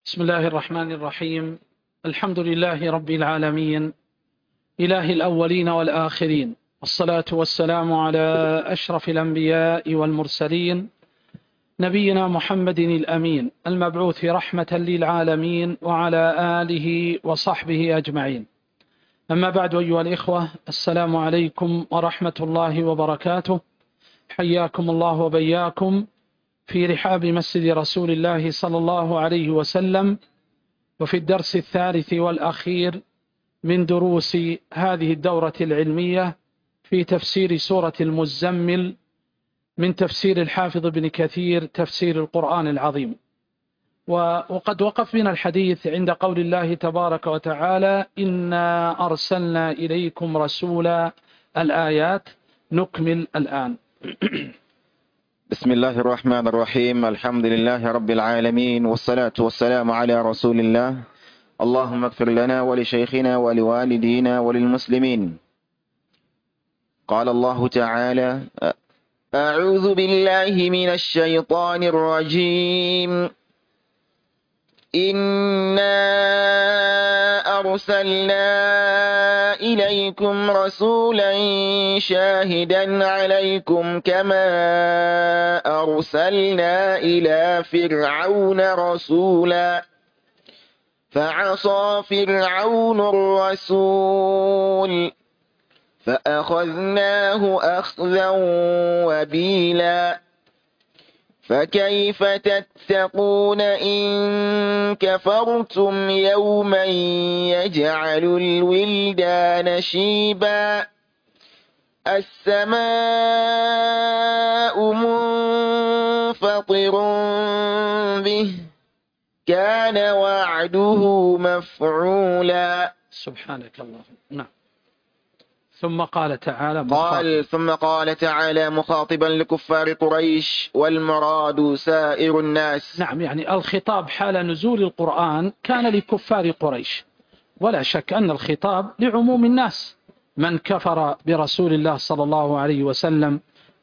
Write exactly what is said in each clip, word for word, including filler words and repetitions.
بسم الله الرحمن الرحيم. الحمد لله رب العالمين، إله الأولين والآخرين، والصلاة والسلام على أشرف الأنبياء والمرسلين، نبينا محمد الأمين المبعوث رحمة للعالمين وعلى آله وصحبه أجمعين. أما بعد، أيها الإخوة، السلام عليكم ورحمة الله وبركاته. حياكم الله وبياكم في رحاب مسجد رسول الله صلى الله عليه وسلم، وفي الدرس الثالث والأخير من دروس هذه الدورة العلمية في تفسير سورة المزمل من تفسير الحافظ ابن كثير تفسير القرآن العظيم. وقد وقف بنا الحديث عند قول الله تبارك وتعالى: إنا أرسلنا إليكم رسولا، الآيات. نكمل الآن. بسم الله الرحمن الرحيم. الحمد لله رب العالمين، والصلاة والسلام على رسول الله. اللهم اغفر لنا ولشيخنا ولوالدينا وللمسلمين. قال الله تعالى: أعوذ بالله من الشيطان الرجيم. إنا أرسلنا إليكم رسولا شاهدا عليكم كما أرسلنا إلى فرعون رسولا فعصى فرعون الرسول فأخذناه أخذا وبيلا فكيف تتقون إن كفرتم يوما يجعل الولدان شيبا السماء منفطر به كان وعده مفعولا. سبحانك اللهم. نعم. ثم قال تعالى قال ثم قال تعالى مخاطبا لكفار قريش، والمراد سائر الناس. نعم، يعني الخطاب حال نزول القرآن كان لكفار قريش، ولا شك أن الخطاب لعموم الناس. من كفر برسول الله صلى الله عليه وسلم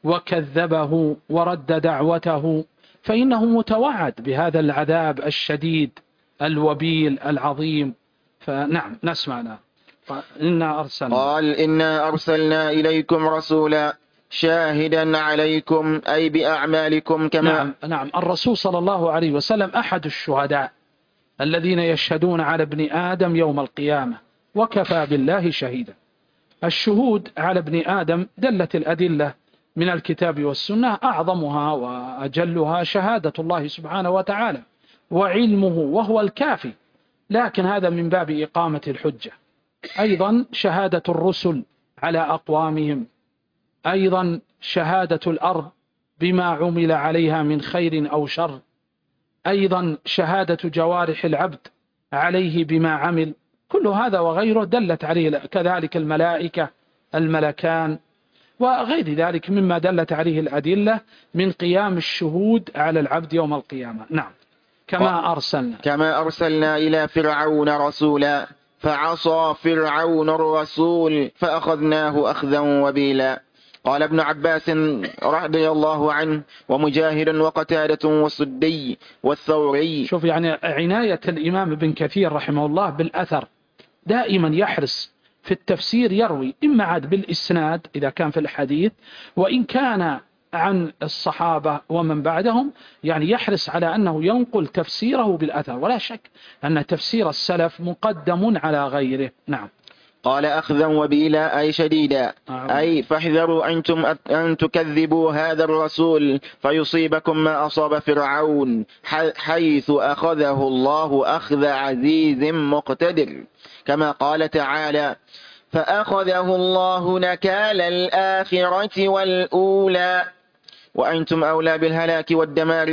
وكذبه ورد دعوته فإنه متوعد بهذا العذاب الشديد الوبيل العظيم. فنعم، نسمعنا. إنا أرسلنا قال إنا أرسلنا إليكم رسولا شاهدا عليكم، أي بأعمالكم كما نعم, نعم الرسول صلى الله عليه وسلم أحد الشهداء الذين يشهدون على ابن آدم يوم القيامة، وكفى بالله شهيدا. الشهود على ابن آدم دلت الأدلة من الكتاب والسنة، أعظمها وأجلها شهادة الله سبحانه وتعالى وعلمه، وهو الكافي، لكن هذا من باب إقامة الحجة. أيضا شهادة الرسل على أقوامهم، أيضا شهادة الأرض بما عمل عليها من خير أو شر، أيضا شهادة جوارح العبد عليه بما عمل. كل هذا وغيره دلت عليه، كذلك الملائكة الملكان وغير ذلك مما دلت عليه الأدلة من قيام الشهود على العبد يوم القيامة. نعم. كما أرسلنا كما أرسلنا إلى فرعون رسولا فعصى فرعون الرسول فأخذناه أخذا وبيلا. قال ابن عباس رضي الله عنه ومجاهد وقتادة والسدي والثوري. شوف، يعني عناية الإمام ابن كثير رحمه الله بالأثر، دائما يحرص في التفسير يروي إما عاد بالإسناد إذا كان في الحديث، وإن كان عن الصحابة ومن بعدهم، يعني يحرص على أنه ينقل تفسيره بالأثر، ولا شك أن تفسير السلف مقدم على غيره. نعم. قال أخذا وبيلا أي شديدا، أي فاحذروا أنتم أن تكذبوا هذا الرسول فيصيبكم ما أصاب فرعون، حيث أخذه الله أخذ عزيز مقتدر، كما قال تعالى: فأخذه الله نكال الآخرة والأولى وأنتم أولى بالهلاك والدمار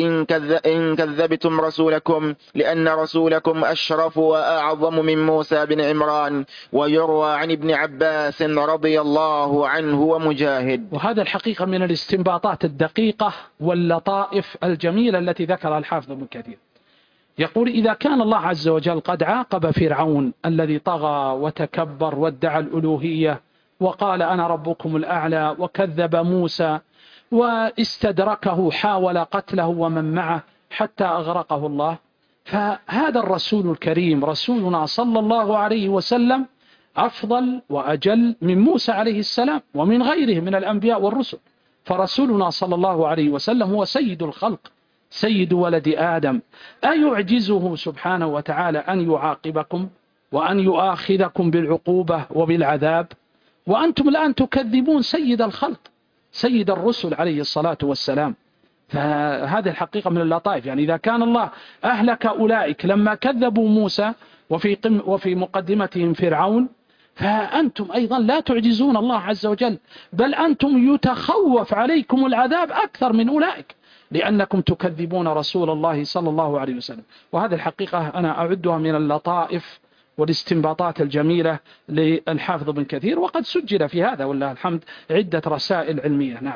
إن كذبتم رسولكم، لأن رسولكم أشرف وأعظم من موسى بن عمران. ويروى عن ابن عباس رضي الله عنه ومجاهد. وهذا الحقيقة من الاستنباطات الدقيقة واللطائف الجميلة التي ذكرها الحافظ ابن كثير. يقول: إذا كان الله عز وجل قد عاقب فرعون الذي طغى وتكبر وادعى الألوهية وقال أنا ربكم الأعلى، وكذب موسى واستدركه حاول قتله ومن معه حتى أغرقه الله، فهذا الرسول الكريم رسولنا صلى الله عليه وسلم أفضل وأجل من موسى عليه السلام ومن غيره من الأنبياء والرسل. فرسولنا صلى الله عليه وسلم هو سيد الخلق، سيد ولد آدم. أيعجزه سبحانه وتعالى أن يعاقبكم وأن يؤاخذكم بالعقوبة وبالعذاب وأنتم الآن تكذبون سيد الخلق، سيد الرسل عليه الصلاة والسلام؟ فهذه الحقيقة من اللطائف. يعني إذا كان الله أهلك أولئك لما كذبوا موسى وفي, قم وفي مقدمتهم فرعون، فأنتم أيضا لا تعجزون الله عز وجل، بل أنتم يتخوف عليكم العذاب أكثر من أولئك لأنكم تكذبون رسول الله صلى الله عليه وسلم. وهذه الحقيقة أنا أعدها من اللطائف والاستنباطات الجميلة للحافظ بن كثير، وقد سجل في هذا والله الحمد عدة رسائل علمية. نعم.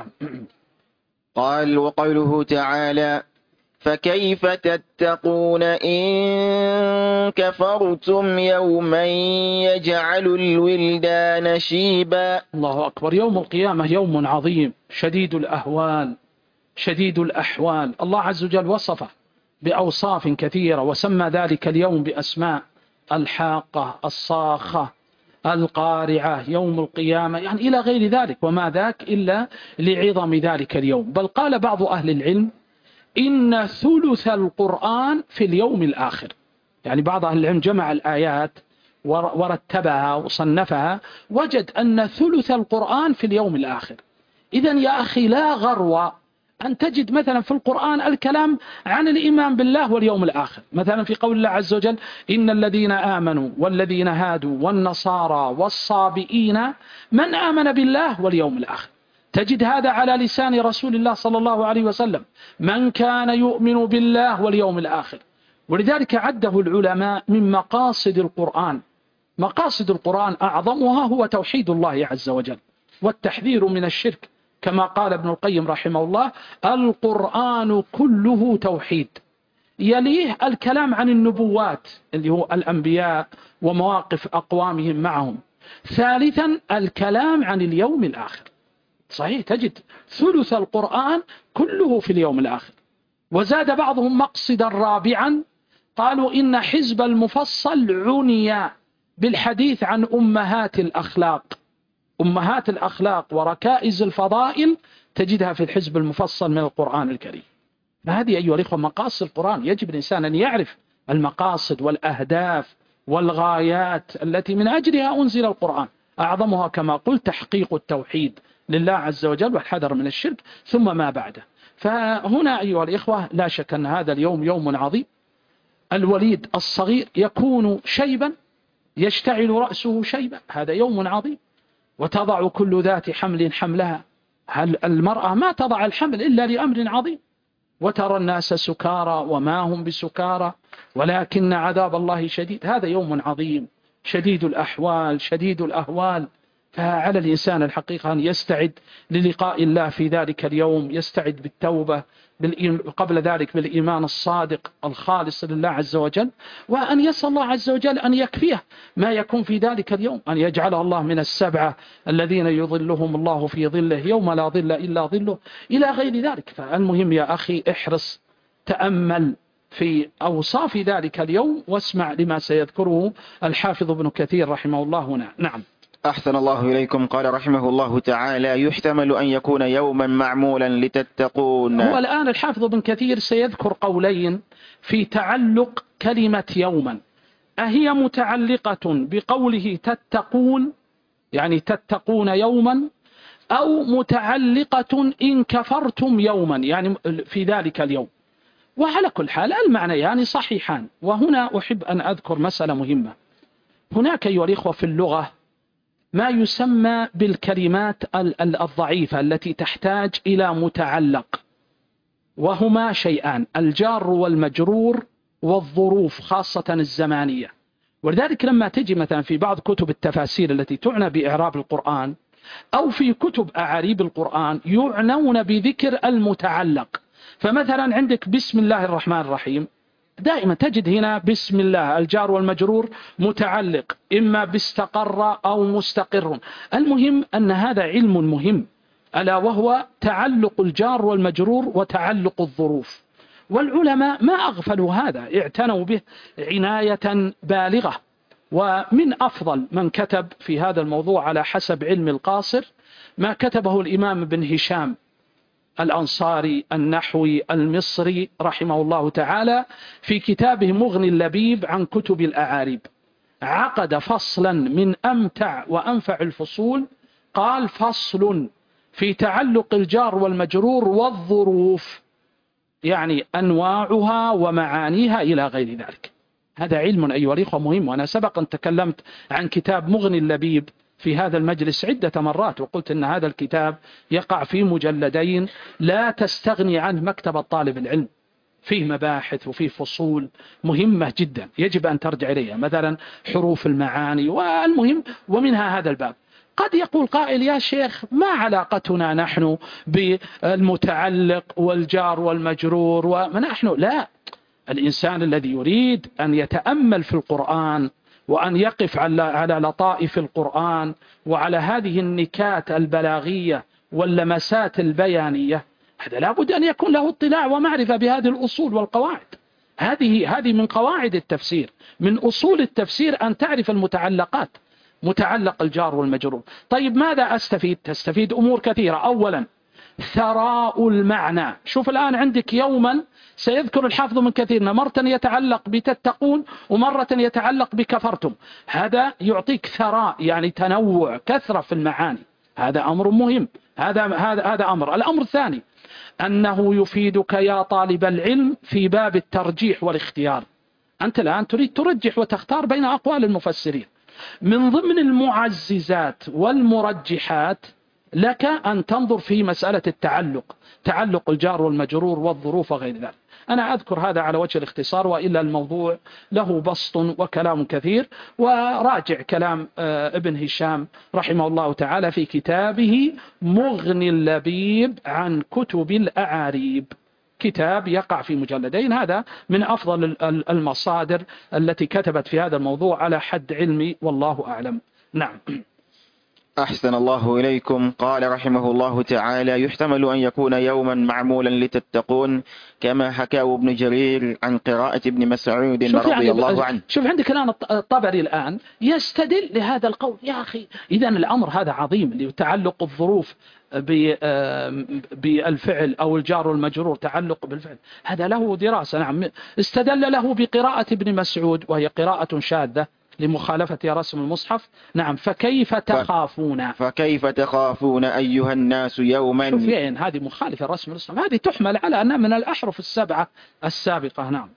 قال: وقوله تعالى: فكيف تتقون إن كفرتم يوما يجعل الولدان شيبا. الله أكبر. يوم القيامة يوم عظيم شديد الأهوال شديد الأحوال. الله عز وجل وصفه بأوصاف كثيرة وسمى ذلك اليوم بأسماء: الحاقة، الصاخة، القارعة، يوم القيامة، يعني إلى غير ذلك. وما ذاك إلا لعظم ذلك اليوم. بل قال بعض أهل العلم: إن ثلث القرآن في اليوم الآخر. يعني بعض أهل العلم جمع الآيات ورتبها وصنفها، وجد أن ثلث القرآن في اليوم الآخر. إذن يا أخي لا غرو أن تجد مثلا في القرآن الكلام عن الإيمان بالله واليوم الآخر، مثلا في قول الله عز وجل: إن الذين آمنوا والذين هادوا والنصارى والصابئين من آمن بالله واليوم الآخر. تجد هذا على لسان رسول الله صلى الله عليه وسلم: من كان يؤمن بالله واليوم الآخر. ولذلك عده العلماء من مقاصد القرآن. مقاصد القرآن أعظمها هو توحيد الله عز وجل والتحذير من الشرك، كما قال ابن القيم رحمه الله: القرآن كله توحيد. يليه الكلام عن النبوات اللي هو الأنبياء ومواقف أقوامهم معهم. ثالثا الكلام عن اليوم الآخر. صحيح تجد ثلث القرآن كله في اليوم الآخر. وزاد بعضهم مقصدا رابعا، قالوا إن حزب المفصل عني بالحديث عن أمهات الأخلاق. أمهات الأخلاق وركائز الفضائل تجدها في الحزب المفصل من القرآن الكريم. فهذه أيها الإخوة مقاصد القرآن. يجب الإنسان أن يعرف المقاصد والأهداف والغايات التي من أجلها أنزل القرآن. أعظمها كما قلت تحقيق التوحيد لله عز وجل والحذر من الشرك ثم ما بعده. فهنا أيها الإخوة لا شك أن هذا اليوم يوم عظيم. الوليد الصغير يكون شيبا، يشتعل رأسه شيبا، هذا يوم عظيم. وتضع كل ذات حمل حملها. هل المرأة ما تضع الحمل إلا لأمر عظيم. وترى الناس سكارى وما هم بسكارى ولكن عذاب الله شديد. هذا يوم عظيم شديد الأحوال شديد الأهوال. فعلى الإنسان الحقيقة أن يستعد للقاء الله في ذلك اليوم، يستعد بالتوبة قبل ذلك بالإيمان الصادق الخالص لله عز وجل، وأن يسأل الله عز وجل أن يكفيه ما يكون في ذلك اليوم، أن يجعله الله من السبعة الذين يظلهم الله في ظله يوم لا ظل إلا ظله إلى غير ذلك. فالمهم يا أخي احرص، تأمل في أوصاف ذلك اليوم واسمع لما سيذكره الحافظ ابن كثير رحمه الله هنا. نعم. أحسن الله إليكم. قال رحمه الله تعالى: يحتمل أن يكون يوما معمولا لتتقون. هو الآن الحافظ ابن كثير سيذكر قولين في تعلق كلمة يوما. أهي متعلقة بقوله تتقون يعني تتقون يوما، أو متعلقة إن كفرتم يوما يعني في ذلك اليوم؟ وعلى كل حال المعنى يعني صحيحان. وهنا أحب أن أذكر مسألة مهمة. هناك أيها الإخوة في اللغة ما يسمى بالكلمات الضعيفة التي تحتاج إلى متعلق، وهما شيئان: الجار والمجرور والظروف خاصة الزمانية. ولذلك لما تجي مثلا في بعض كتب التفاسير التي تعنى بإعراب القرآن أو في كتب أعاريب القرآن يعنون بذكر المتعلق. فمثلا عندك بسم الله الرحمن الرحيم، دائما تجد هنا بسم الله الجار والمجرور متعلق إما باستقر أو مستقر. المهم أن هذا علم مهم، ألا وهو تعلق الجار والمجرور وتعلق الظروف. والعلماء ما أغفلوا هذا، اعتنوا به عناية بالغة. ومن أفضل من كتب في هذا الموضوع على حسب علم القاصر ما كتبه الإمام ابن هشام الأنصاري النحوي المصري رحمه الله تعالى في كتابه مغني اللبيب عن كتب الأعاريب. عقد فصلا من أمتع وأنفع الفصول، قال: فصل في تعلق الجار والمجرور والظروف، يعني أنواعها ومعانيها إلى غير ذلك. هذا علم أيها الأخوة مهم، وأنا سبق أن تكلمت عن كتاب مغني اللبيب في هذا المجلس عدة مرات، وقلت أن هذا الكتاب يقع في مجلدين لا تستغني عنه مكتبة طالب العلم، فيه مباحث وفيه فصول مهمة جدا يجب أن ترجع إليها، مثلا حروف المعاني، والمهم ومنها هذا الباب. قد يقول قائل: يا شيخ ما علاقتنا نحن بالمتعلق والجار والمجرور ونحن لا. الإنسان الذي يريد أن يتأمل في القرآن وأن يقف على لطائف القرآن وعلى هذه النكات البلاغية واللمسات البيانية، هذا لابد أن يكون له اطلاع ومعرفة بهذه الأصول والقواعد. هذه هذه من قواعد التفسير، من أصول التفسير أن تعرف المتعلقات، متعلق الجار والمجرور. طيب ماذا أستفيد؟ تستفيد أمور كثيرة. أولا ثراء المعنى. شوف الآن عندك يوما سيذكر الحافظ من كثير مرة يتعلق بتتقون ومرة يتعلق بكفرتم، هذا يعطيك ثراء يعني تنوع، كثرة في المعاني، هذا أمر مهم. هذا هذا هذا أمر. الأمر الثاني أنه يفيدك يا طالب العلم في باب الترجيح والاختيار. أنت الآن تريد ترجح وتختار بين أقوال المفسرين، من ضمن المعززات والمرجحات لك أن تنظر في مسألة التعلق، تعلق الجار والمجرور والظروف وغير ذلك. أنا أذكر هذا على وجه الاختصار، وإلا الموضوع له بسط وكلام كثير، وراجع كلام ابن هشام رحمه الله تعالى في كتابه مغني اللبيب عن كتب الأعاريب، كتاب يقع في مجلدين. هذا من أفضل المصادر التي كتبت في هذا الموضوع على حد علمي، والله أعلم. نعم. أحسن الله إليكم. قال رحمه الله تعالى: يحتمل أن يكون يوما معمولا لتتقون، كما حكاه ابن جرير عن قراءة ابن مسعود رضي يعني الله عنه. شوف عندك الآن الطبري الآن يستدل لهذا القول. يا أخي إذن الأمر هذا عظيم، لتعلق الظروف بالفعل أو الجار والمجرور، تعلق بالفعل، هذا له دراسة. نعم، استدل له بقراءة ابن مسعود وهي قراءة شاذة لمخالفة رسم المصحف. نعم. فكيف تخافون فكيف تخافون أيها الناس يوما. شوف يعني هذه مخالفة رسم المصحف، هذه تحمل على أنها من الأحرف السبعة السابقة. نعم.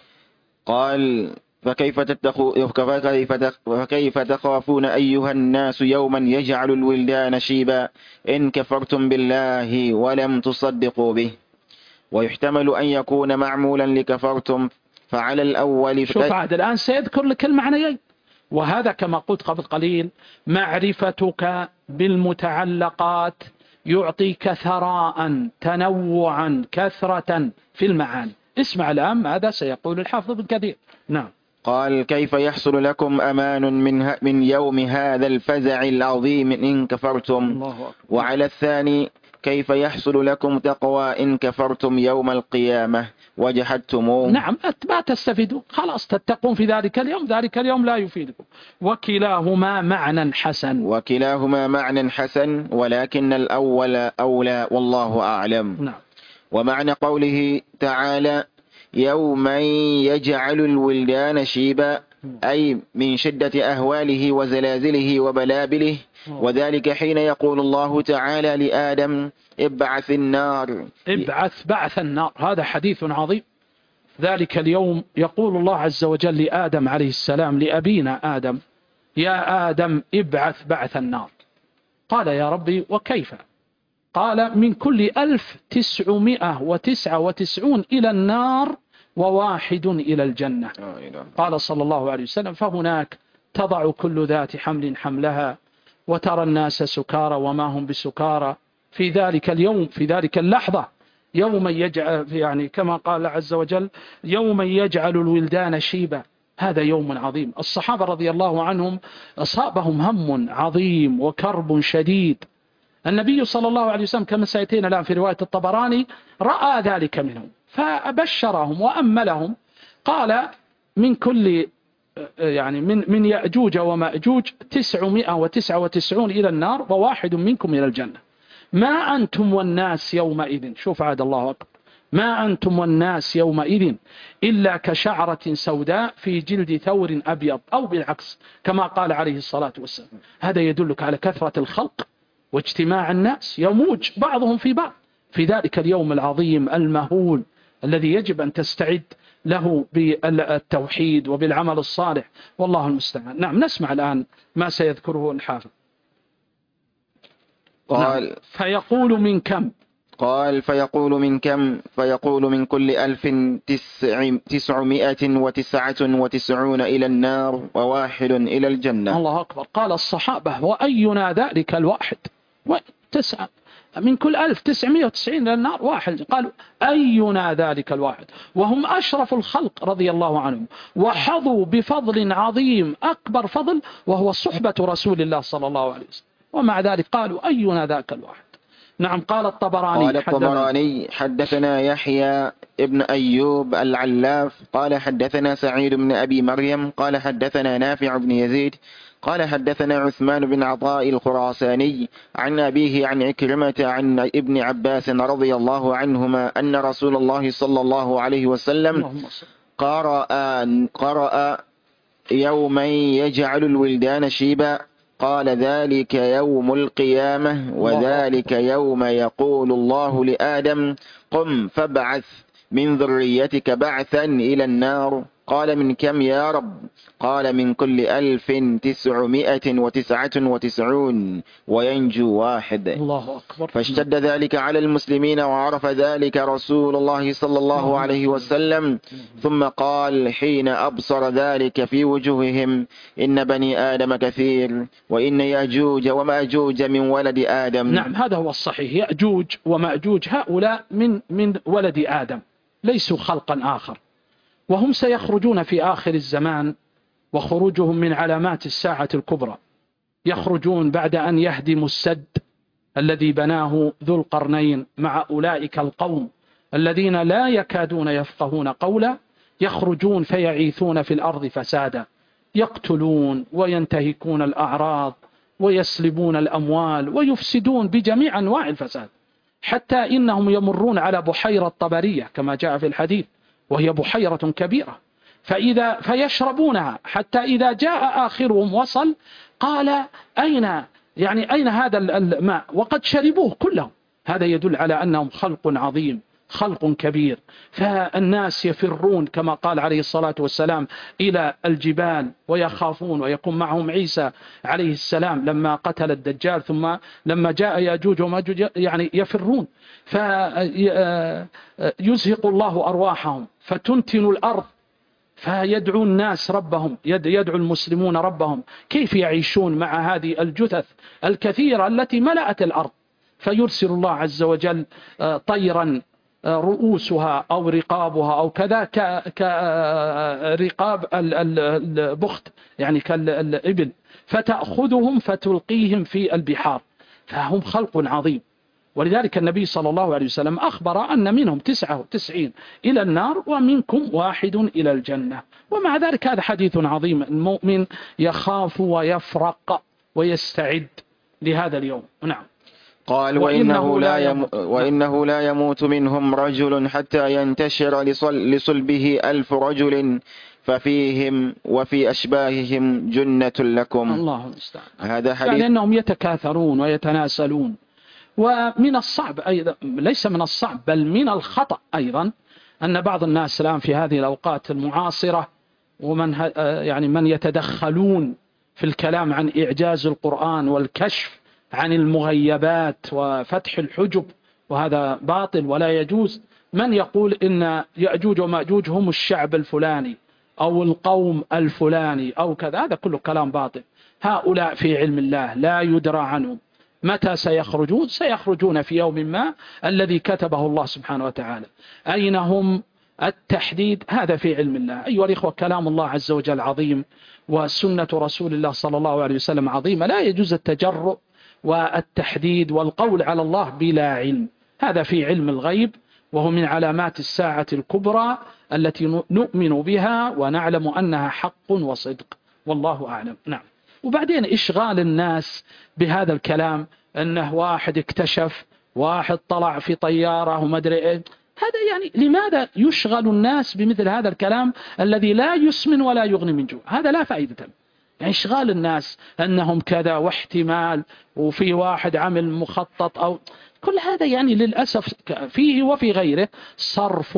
قال: فكيف تتقوا فكيف تخافون أيها الناس يوما يجعل الولدان شيبا إن كفرتم بالله ولم تصدقوا به. ويحتمل أن يكون معمولا لكفرتم، فعلى الأول شوف عاد الآن سيذكر لك المعنيين، وهذا كما قلت قبل قليل معرفتك بالمتعلقات يعطيك ثراء، تنوعا، كثرة في المعاني. اسمع الآن ماذا سيقول الحافظ ابن كثير. نعم. قال: كيف يحصل لكم أمان من, من يوم هذا الفزع العظيم إن كفرتم. الله. وعلى الثاني: كيف يحصل لكم تقوى إن كفرتم يوم القيامة وجحدتموه. نعم، ما تستفيدوا، خلاص تتقون في ذلك اليوم، ذلك اليوم لا يفيدكم. وكلاهما معنى حسن وكلاهما معنى حسن ولكن الأول أولى، والله أعلم. نعم. ومعنى قوله تعالى: يوما يجعل الولدان شيبا، أي من شدة أهواله وزلازله وبلابله، وذلك حين يقول الله تعالى لآدم: ابعث النار. ابعث بعث النار، هذا حديث عظيم. ذلك اليوم يقول الله عز وجل لآدم عليه السلام، لأبينا آدم: يا آدم ابعث بعث النار. قال: يا ربي وكيف؟ قال: من كل ألف تسعمائة وتسعة وتسعون إلى النار وواحد إلى الجنة. قال صلى الله عليه وسلم: فهناك تضع كل ذات حمل حملها وترى الناس سكارى وما هم بسكارى في ذلك اليوم، في ذلك اللحظة، يوم يجعل، يعني كما قال عز وجل: يوم يجعل الولدان شيبا. هذا يوم عظيم. الصحابة رضي الله عنهم أصابهم هم عظيم وكرب شديد النبي صلى الله عليه وسلم كما سيأتينا الآن في رواية الطبراني رأى ذلك منهم فأبشرهم وأملهم، قال من كل يعني من من يأجوج ومأجوج تسعمائة وتسعة وتسعون إلى النار وواحد منكم إلى الجنة، ما أنتم والناس يومئذ، شوف عاد الله أكبر، ما أنتم والناس يومئذ إلا كشعرة سوداء في جلد ثور أبيض، أو بالعكس كما قال عليه الصلاة والسلام. هذا يدلك على كثرة الخلق واجتماع الناس، يموج بعضهم في بعض في ذلك اليوم العظيم المهول الذي يجب أن تستعد له بالتوحيد وبالعمل الصالح، والله المستعان. نعم، نسمع الآن ما سيذكره الحافظ. قال نعم. فيقول من كم؟ قال فيقول من كم؟ فيقول من كل ألف تسع تسعمائة وتسعة وتسعون إلى النار وواحد إلى الجنة. الله أكبر. قال الصحابة وأينا ذلك الواحد؟ وتسعة من كل ألف تسعمائة وتسعين إلى النار واحد. قالوا أينا ذلك الواحد، وهم أشرف الخلق رضي الله عنهم، وحظوا بفضل عظيم أكبر فضل وهو صحبة رسول الله صلى الله عليه وسلم، ومع ذلك قالوا أينا ذاك الواحد. نعم. قال الطبراني قال الطبراني حدثنا يحيى ابن أيوب العلاف قال حدثنا سعيد بن أبي مريم قال حدثنا نافع بن يزيد قال حدثنا عثمان بن عطاء الخراساني عن أبيه عن عكرمة عن ابن عباس رضي الله عنهما أن رسول الله صلى الله عليه وسلم قرأ, قرأ يوما يجعل الولدان شيبا، قال ذلك يوم القيامة، وذلك يوم يقول الله لآدم قم فابعث من ذريتك بعثا إلى النار. قال من كم يا رب؟ قال من كل ألف تسعمائة وتسعة وتسعون وينجو واحد. الله أكبر. فاشتد ذلك على المسلمين وعرف ذلك رسول الله صلى الله عليه وسلم، ثم قال حين أبصر ذلك في وجوههم إن بني آدم كثير وإن يأجوج ومأجوج من ولد آدم. نعم، هذا هو الصحيح. يأجوج ومأجوج هؤلاء من من ولد آدم، ليسوا خلقا آخر، وهم سيخرجون في آخر الزمان، وخروجهم من علامات الساعة الكبرى. يخرجون بعد أن يهدموا السد الذي بناه ذو القرنين مع أولئك القوم الذين لا يكادون يفقهون قولا، يخرجون فيعيثون في الأرض فسادا، يقتلون وينتهكون الأعراض ويسلبون الأموال ويفسدون بجميع أنواع الفساد، حتى إنهم يمرون على بحيرة طبرية كما جاء في الحديث، وهي بحيرة كبيرة، فإذا فيشربونها حتى إذا جاء آخرهم وصل قال أين يعني أين هذا الماء وقد شربوه كله. هذا يدل على أنهم خلق عظيم، خلق كبير. فالناس يفرون كما قال عليه الصلاة والسلام إلى الجبال ويخافون، ويكون معهم عيسى عليه السلام لما قتل الدجال، ثم لما جاء يأجوج وماجوج يعني يفرون، فيزهق الله أرواحهم فتنتن الأرض، فيدعو الناس ربهم، يدعو المسلمون ربهم كيف يعيشون مع هذه الجثث الكثيرة التي ملأت الأرض، فيرسل الله عز وجل طيرا رؤوسها أو رقابها أو كذا كرقاب البخت يعني كالإبل، فتأخذهم فتلقيهم في البحار، فهم خلق عظيم. ولذلك النبي صلى الله عليه وسلم أخبر أن منهم تسعة وتسعين إلى النار ومنكم واحد إلى الجنة. ومع ذلك هذا حديث عظيم، المؤمن يخاف ويفرق ويستعد لهذا اليوم. نعم. قال وإنه لا, يم... وإنه لا يموت منهم رجل حتى ينتشر لصل... لصلبه ألف رجل ففيهم وفي أشباههم جنة لكم. الله المستعان. هذا حديث لأنهم يتكاثرون ويتناسلون. ومن الصعب أيضا، ليس من الصعب بل من الخطأ أيضا، أن بعض الناس الآن في هذه الأوقات المعاصرة ومن يعني من يتدخلون في الكلام عن إعجاز القرآن والكشف عن المغيبات وفتح الحجب، وهذا باطل ولا يجوز. من يقول إن يأجوج ومأجوج هم الشعب الفلاني أو القوم الفلاني أو كذا، هذا كله كلام باطل. هؤلاء في علم الله لا يدرى عنهم متى سيخرجون، سيخرجون في يوم ما الذي كتبه الله سبحانه وتعالى. أين هم التحديد؟ هذا في علم الله. أيها الإخوة، كلام الله عز وجل عظيم، وسنة رسول الله صلى الله عليه وسلم عظيمة، لا يجوز التجرؤ والتحديد والقول على الله بلا علم. هذا في علم الغيب، وهو من علامات الساعة الكبرى التي نؤمن بها ونعلم أنها حق وصدق، والله أعلم. نعم. وبعدين إشغال الناس بهذا الكلام، أنه واحد اكتشف، واحد طلع في طيارة وما أدري إيه، هذا يعني لماذا يشغل الناس بمثل هذا الكلام الذي لا يسمن ولا يغني من جوع؟ هذا لا فائدة له. يعني إشغال الناس أنهم كذا واحتمال وفي واحد عمل مخطط، أو كل هذا يعني للأسف فيه وفي غيره صرف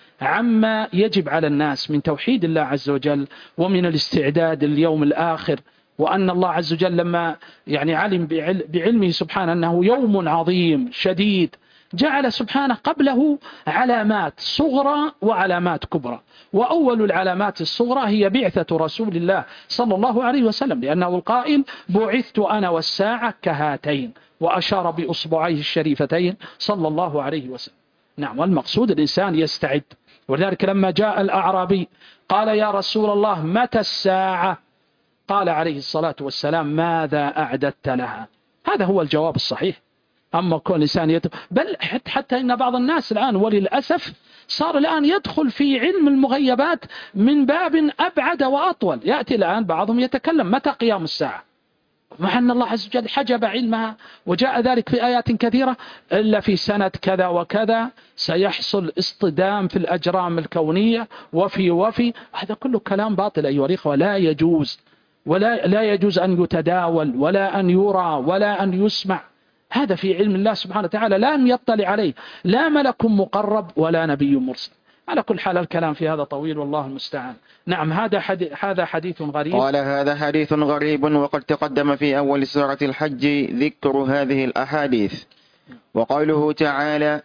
عما يجب على الناس من توحيد الله عز وجل ومن الاستعداد لليوم الآخر. وأن الله عز وجل لما يعني علم بعلمه سبحانه أنه يوم عظيم شديد، جعل سبحانه قبله علامات صغرى وعلامات كبرى. وأول العلامات الصغرى هي بعثة رسول الله صلى الله عليه وسلم، لأنه القائل بعثت أنا والساعة كهاتين، وأشار بأصبعيه الشريفتين صلى الله عليه وسلم. نعم. والمقصود الإنسان يستعد. ولذلك لما جاء الأعرابي قال يا رسول الله متى الساعة؟ قال عليه الصلاة والسلام ماذا أعددت لها؟ هذا هو الجواب الصحيح. أما كل إنسان يت... بل حتى إن بعض الناس الآن وللأسف صار الآن يدخل في علم المغيبات من باب أبعد وأطول. يأتي الآن بعضهم يتكلم متى قيام الساعة، مع أن الله عز وجل حجب علمها، وجاء ذلك في آيات كثيرة، إلا في سنة كذا وكذا سيحصل اصطدام في الأجرام الكونية وفي وفي هذا كله كلام باطل أيها الإخوة، لا يجوز، ولا لا يجوز أن يتداول ولا أن يرى ولا أن يسمع. هذا في علم الله سبحانه وتعالى لم يطلع عليه لا ملك مقرب ولا نبي مرسل. على كل حال الكلام في هذا طويل والله المستعان. نعم. هذا حديث هذا حديث غريب. قال هذا حديث غريب، وقد تقدم في أول سورة الحج ذكر هذه الأحاديث. وقوله تعالى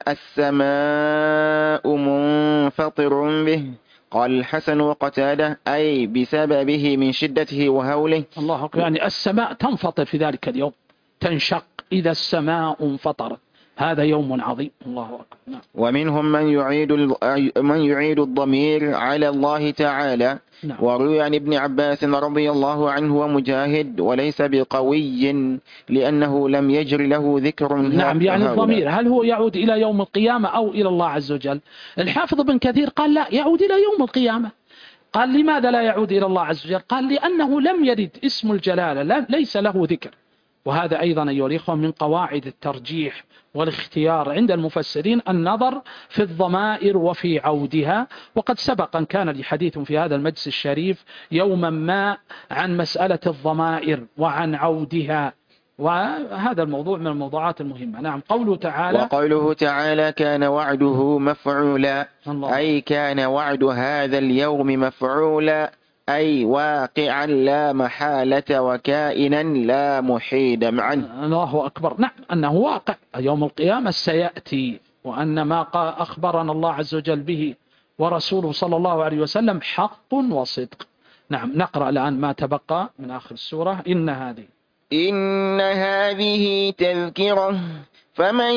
السماء منفطر به، قال الحسن وقتاده أي بسببه من شدته وهوله. الله أكبر. يعني السماء تنفطر في ذلك اليوم، تنشق إذا السماء انفطرت، هذا يوم عظيم. الله أكبر. نعم. ومنهم من يعيد من يعيد الضمير على الله تعالى. نعم. وروي عن ابن عباس رضي الله عنه ومجاهد وليس بقوي لأنه لم يجر له ذكر. نعم. يعني الضمير هل هو يعود إلى يوم القيامة أو إلى الله عز وجل؟ الحافظ بن كثير قال لا، يعود إلى يوم القيامة. قال لماذا لا يعود إلى الله عز وجل؟ قال لأنه لم يرد اسم الجلالة، ليس له ذكر. وهذا أيضا أيها الإخوة من قواعد الترجيح والاختيار عند المفسرين، النظر في الضمائر وفي عودها. وقد سبق أن كان لي حديث في هذا المجلس الشريف يوما ما عن مسألة الضمائر وعن عودها، وهذا الموضوع من الموضوعات المهمة. نعم. قوله تعالى وقوله تعالى كان وعده مفعولا، أي كان وعد هذا اليوم مفعولا، أي واقعا لا محالة وكائنا لا محيد عنه. الله أكبر. نعم. أنه واقع يوم القيامة سيأتي، وأن ما أخبرنا الله عز وجل به ورسوله صلى الله عليه وسلم حق وصدق. نعم. نقرأ الآن ما تبقى من آخر السورة. إن هذه إن هذه تذكرة فمن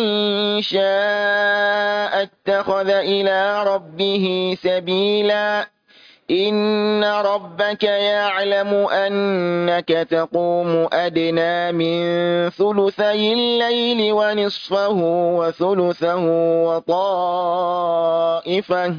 شاء اتخذ إلى ربه سبيلا. إن ربك يعلم أنك تقوم أدنى من ثلثي الليل ونصفه وثلثه وطائفة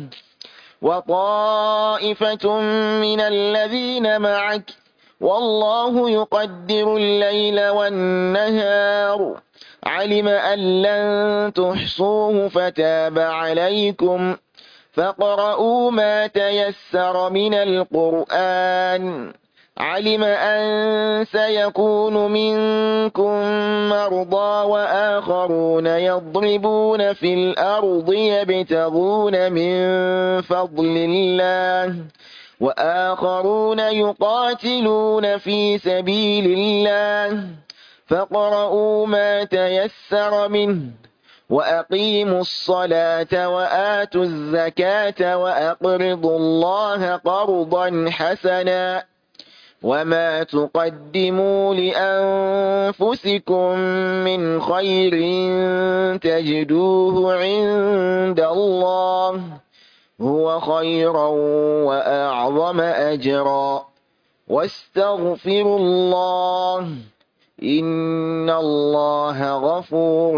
وطائفة من الذين معك، والله يقدر الليل والنهار، علم أن لن تحصوه فتاب عليكم، فاقرؤوا ما تيسر من القرآن، علم أن سيكون منكم مرضى وآخرون يضربون في الأرض يبتغون من فضل الله، وآخرون يقاتلون في سبيل الله، فاقرؤوا ما تيسر منه، وأقيموا الصلاة وآتوا الزكاة وأقرضوا الله قرضا حسنا، وما تقدموا لأنفسكم من خير تجدوه عند الله هو خيرا وأعظم أجرا، واستغفروا الله إن الله غفور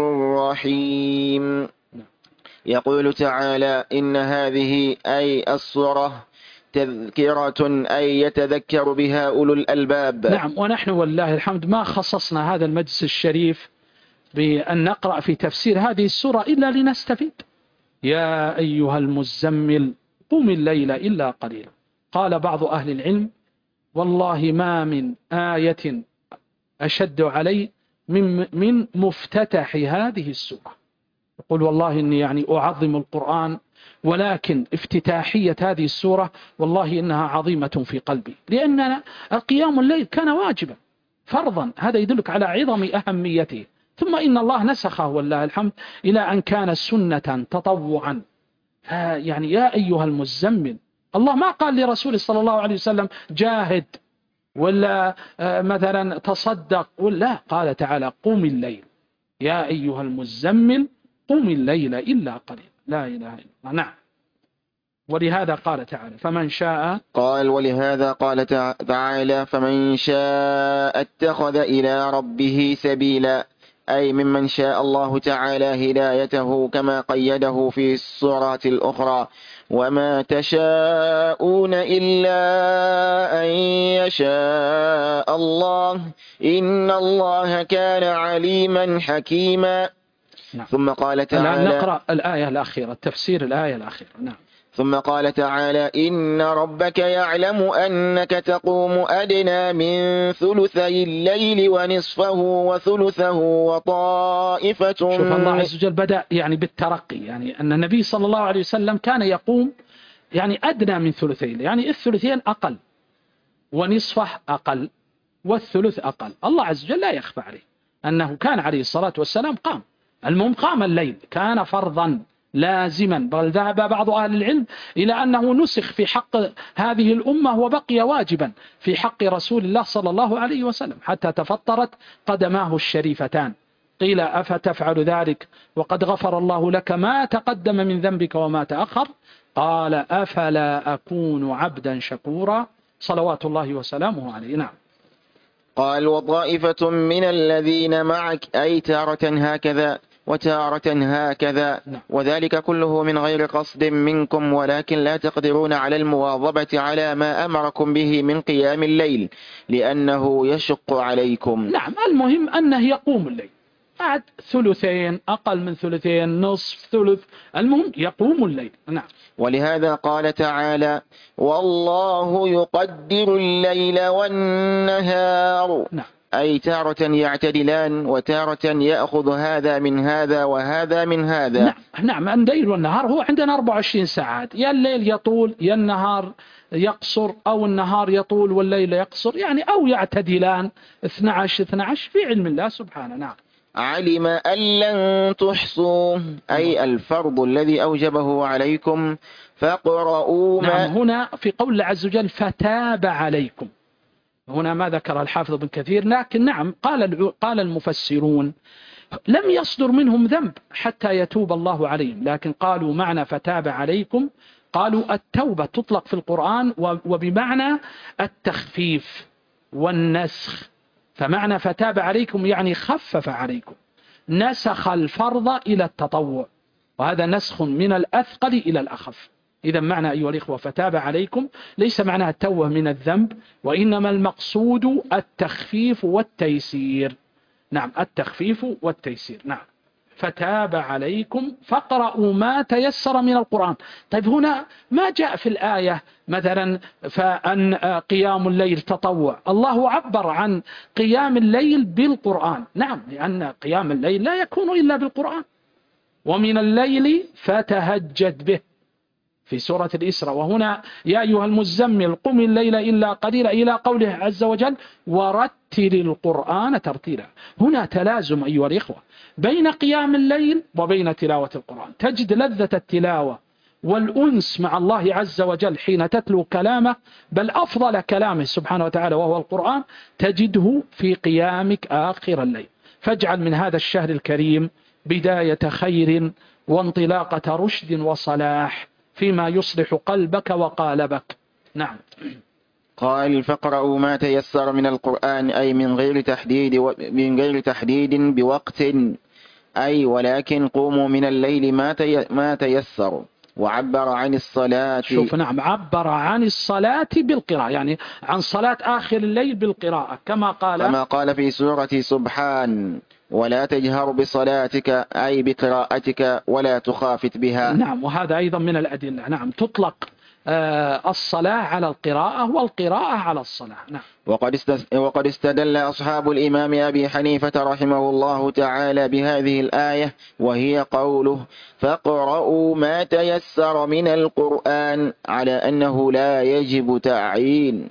رحيم. يقول تعالى إن هذه أي السورة تذكرة أي يتذكر بها أولو الألباب. نعم، ونحن والله الحمد ما خصصنا هذا المجلس الشريف بأن نقرأ في تفسير هذه السورة إلا لنستفيد. يا أيها المزمل قم الليل إلا قليلا. قال بعض أهل العلم والله ما من آية أشد علي من, من مفتتح هذه السورة. يقول والله إني يعني أعظم القرآن، ولكن افتتاحية هذه السورة والله إنها عظيمة في قلبي، لأن قيام الليل كان واجبا فرضا، هذا يدلك على عظم أهميته. ثم إن الله نسخه والله الحمد إلى أن كان سنة تطوعا. يعني يا أيها المزمل، الله ما قال لرسول صلى الله عليه وسلم جاهد ولا مثلا تصدق، ولا قال تعالى قم الليل يا أيها المزمل قم الليل إلا قليلا. لا إله إلا الله. نعم، ولهذا قال تعالى فمن شاء قال ولهذا قال تعالى فمن شاء اتخذ إلى ربه سبيلا، أي ممن شاء الله تعالى هدايته كما قيده في السورة الأخرى وما تشاءون إلا أن يشاء الله إن الله كان عليما حكيما. نعم. ثم قال تعالى الآن نقرأ الآية الأخيرة، تفسير الآية الأخيرة. نعم. ثم قال تعالى إن ربك يعلم أنك تقوم أدنى من ثلثي الليل ونصفه وثلثه وطائفة. شوف الله عز وجل بدأ يعني بالترقي، يعني أن النبي صلى الله عليه وسلم كان يقوم يعني أدنى من ثلثي، يعني الثلثين أقل ونصفه أقل والثلث أقل. الله عز وجل لا يخفى عليه أنه كان عليه الصلاة والسلام قام، المهم قام الليل كان فرضا لازما، بل ذهب بعض أهل العلم إلى أنه نسخ في حق هذه الأمة وبقي واجبا في حق رسول الله صلى الله عليه وسلم حتى تفطرت قدماه الشريفتان. قيل أفتفعل ذلك وقد غفر الله لك ما تقدم من ذنبك وما تأخر؟ قال أفلا أكون عبدا شكورا صلوات الله وسلامه عليه. نعم. قال وطائفة من الذين معك، أي تارة هكذا وتارة هكذا، وذلك كله من غير قصد منكم ولكن لا تقدرون على المواظبة على ما أمركم به من قيام الليل لأنه يشق عليكم. نعم، المهم أنه يقوم الليل بعد ثلثين أقل من ثلثين نصف ثلث، المهم يقوم الليل. نعم. ولهذا قال تعالى والله يقدر الليل والنهار. نعم. أي تارة يعتدلان وتارة يأخذ هذا من هذا وهذا من هذا. نعم. نعم، الليل والنهار هو عندنا أربع وعشرين ساعات، يا الليل يطول يا النهار يقصر، أو النهار يطول والليل يقصر، يعني أو يعتدلان اثني عشر اثني عشر في علم الله سبحانه. نعم. علم أن لن تحصوه، أي الفرض الذي أوجبه عليكم فاقرؤوا ما. نعم، هنا في قول الله عز وجل فتاب عليكم، هنا ما ذكر الحافظ ابن كثير، لكن نعم قال قال المفسرون لم يصدر منهم ذنب حتى يتوب الله عليهم، لكن قالوا معنى فتاب عليكم قالوا التوبة تطلق في القرآن وبمعنى التخفيف والنسخ، فمعنى فتاب عليكم يعني خفف عليكم، نسخ الفرض إلى التطوع، وهذا نسخ من الأثقل إلى الأخف. إذا معنى أيها الإخوة فتاب عليكم ليس معنى التوبة من الذنب، وإنما المقصود التخفيف والتيسير. نعم، التخفيف والتيسير. نعم. فتاب عليكم فاقرؤوا ما تيسر من القرآن. طيب هنا ما جاء في الآية مثلا فأن قيام الليل تطوع، الله عبر عن قيام الليل بالقرآن. نعم، لأن قيام الليل لا يكون إلا بالقرآن. ومن الليل فتهجد به في سورة الإسراء، وهنا يا أيها المزمل قم الليل إلا قليلا إلى قوله عز وجل ورتل القرآن ترتيلا. هنا تلازم أيها الإخوة بين قيام الليل وبين تلاوة القرآن، تجد لذة التلاوة والأنس مع الله عز وجل حين تتلو كلامه، بل أفضل كلامه سبحانه وتعالى وهو القرآن تجده في قيامك آخر الليل. فاجعل من هذا الشهر الكريم بداية خير وانطلاقة رشد وصلاح فيما يصلح قلبك وقالبك. نعم. قال فاقرأوا ما تيسر من القرآن أي من غير تحديد و... من غير تحديد بوقت، أي ولكن قوموا من الليل ما, تي... ما تيسر. وعبر عن الصلاة. شوف، نعم، عبر عن الصلاة بالقراءة، يعني عن صلاة آخر الليل بالقراءة، كما قال كما قال في سورة سبحان ولا تجهر بصلاتك أي بقراءتك ولا تخافت بها. نعم، وهذا أيضا من الأدلة. نعم، تطلق الصلاة على القراءة والقراءة على الصلاة. نعم. وقد استدل أصحاب الإمام أبي حنيفة رحمه الله تعالى بهذه الآية، وهي قوله فاقرؤوا ما تيسر من القرآن، على أنه لا يجب تعيين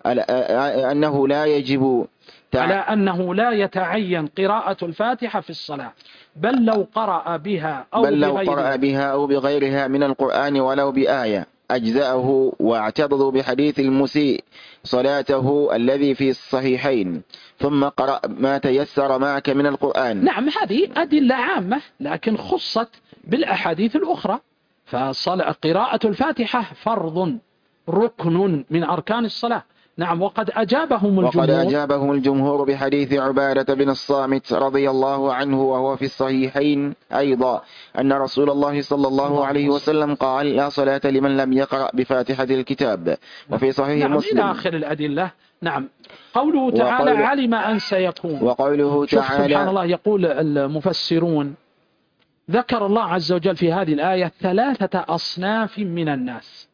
أنه لا يجب تع... على أنه لا يتعين قراءة الفاتحة في الصلاة، بل لو قرأ بها أو بل لو بغيرها قرأ بها أو بغيرها من القرآن ولو بآية أجزأه، واعتضدوا بحديث المسيء صلاته الذي في الصحيحين ثم قرأ ما تيسر معك من القرآن. نعم، هذه أدلة عامة لكن خصت بالأحاديث الأخرى. فقراءة الفاتحة فرض ركن من أركان الصلاة. نعم، وقد أجابهم الجمهور وقد أجابهم الجمهور بحديث عبادة بن الصامت رضي الله عنه وهو في الصحيحين أيضا أن رسول الله صلى الله عليه وسلم قال لا صلاة لمن لم يقرأ بفاتحة الكتاب. وفي صحيح نعم مسلم إلى آخر الأدلة. نعم. قوله تعالى وقول علم أن سيكون. وقوله تعالى سبحان الله، يقول المفسرون ذكر الله عز وجل في هذه الآية ثلاثة أصناف من الناس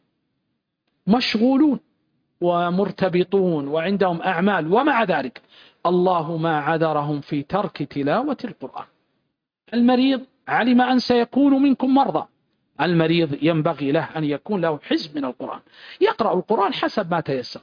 مشغولون ومرتبطون وعندهم أعمال، ومع ذلك الله ما عذرهم في ترك تلاوة القرآن. المريض علم أن سيكون منكم مرضى، المريض ينبغي له أن يكون له حزب من القرآن، يقرأ القرآن حسب ما تيسر.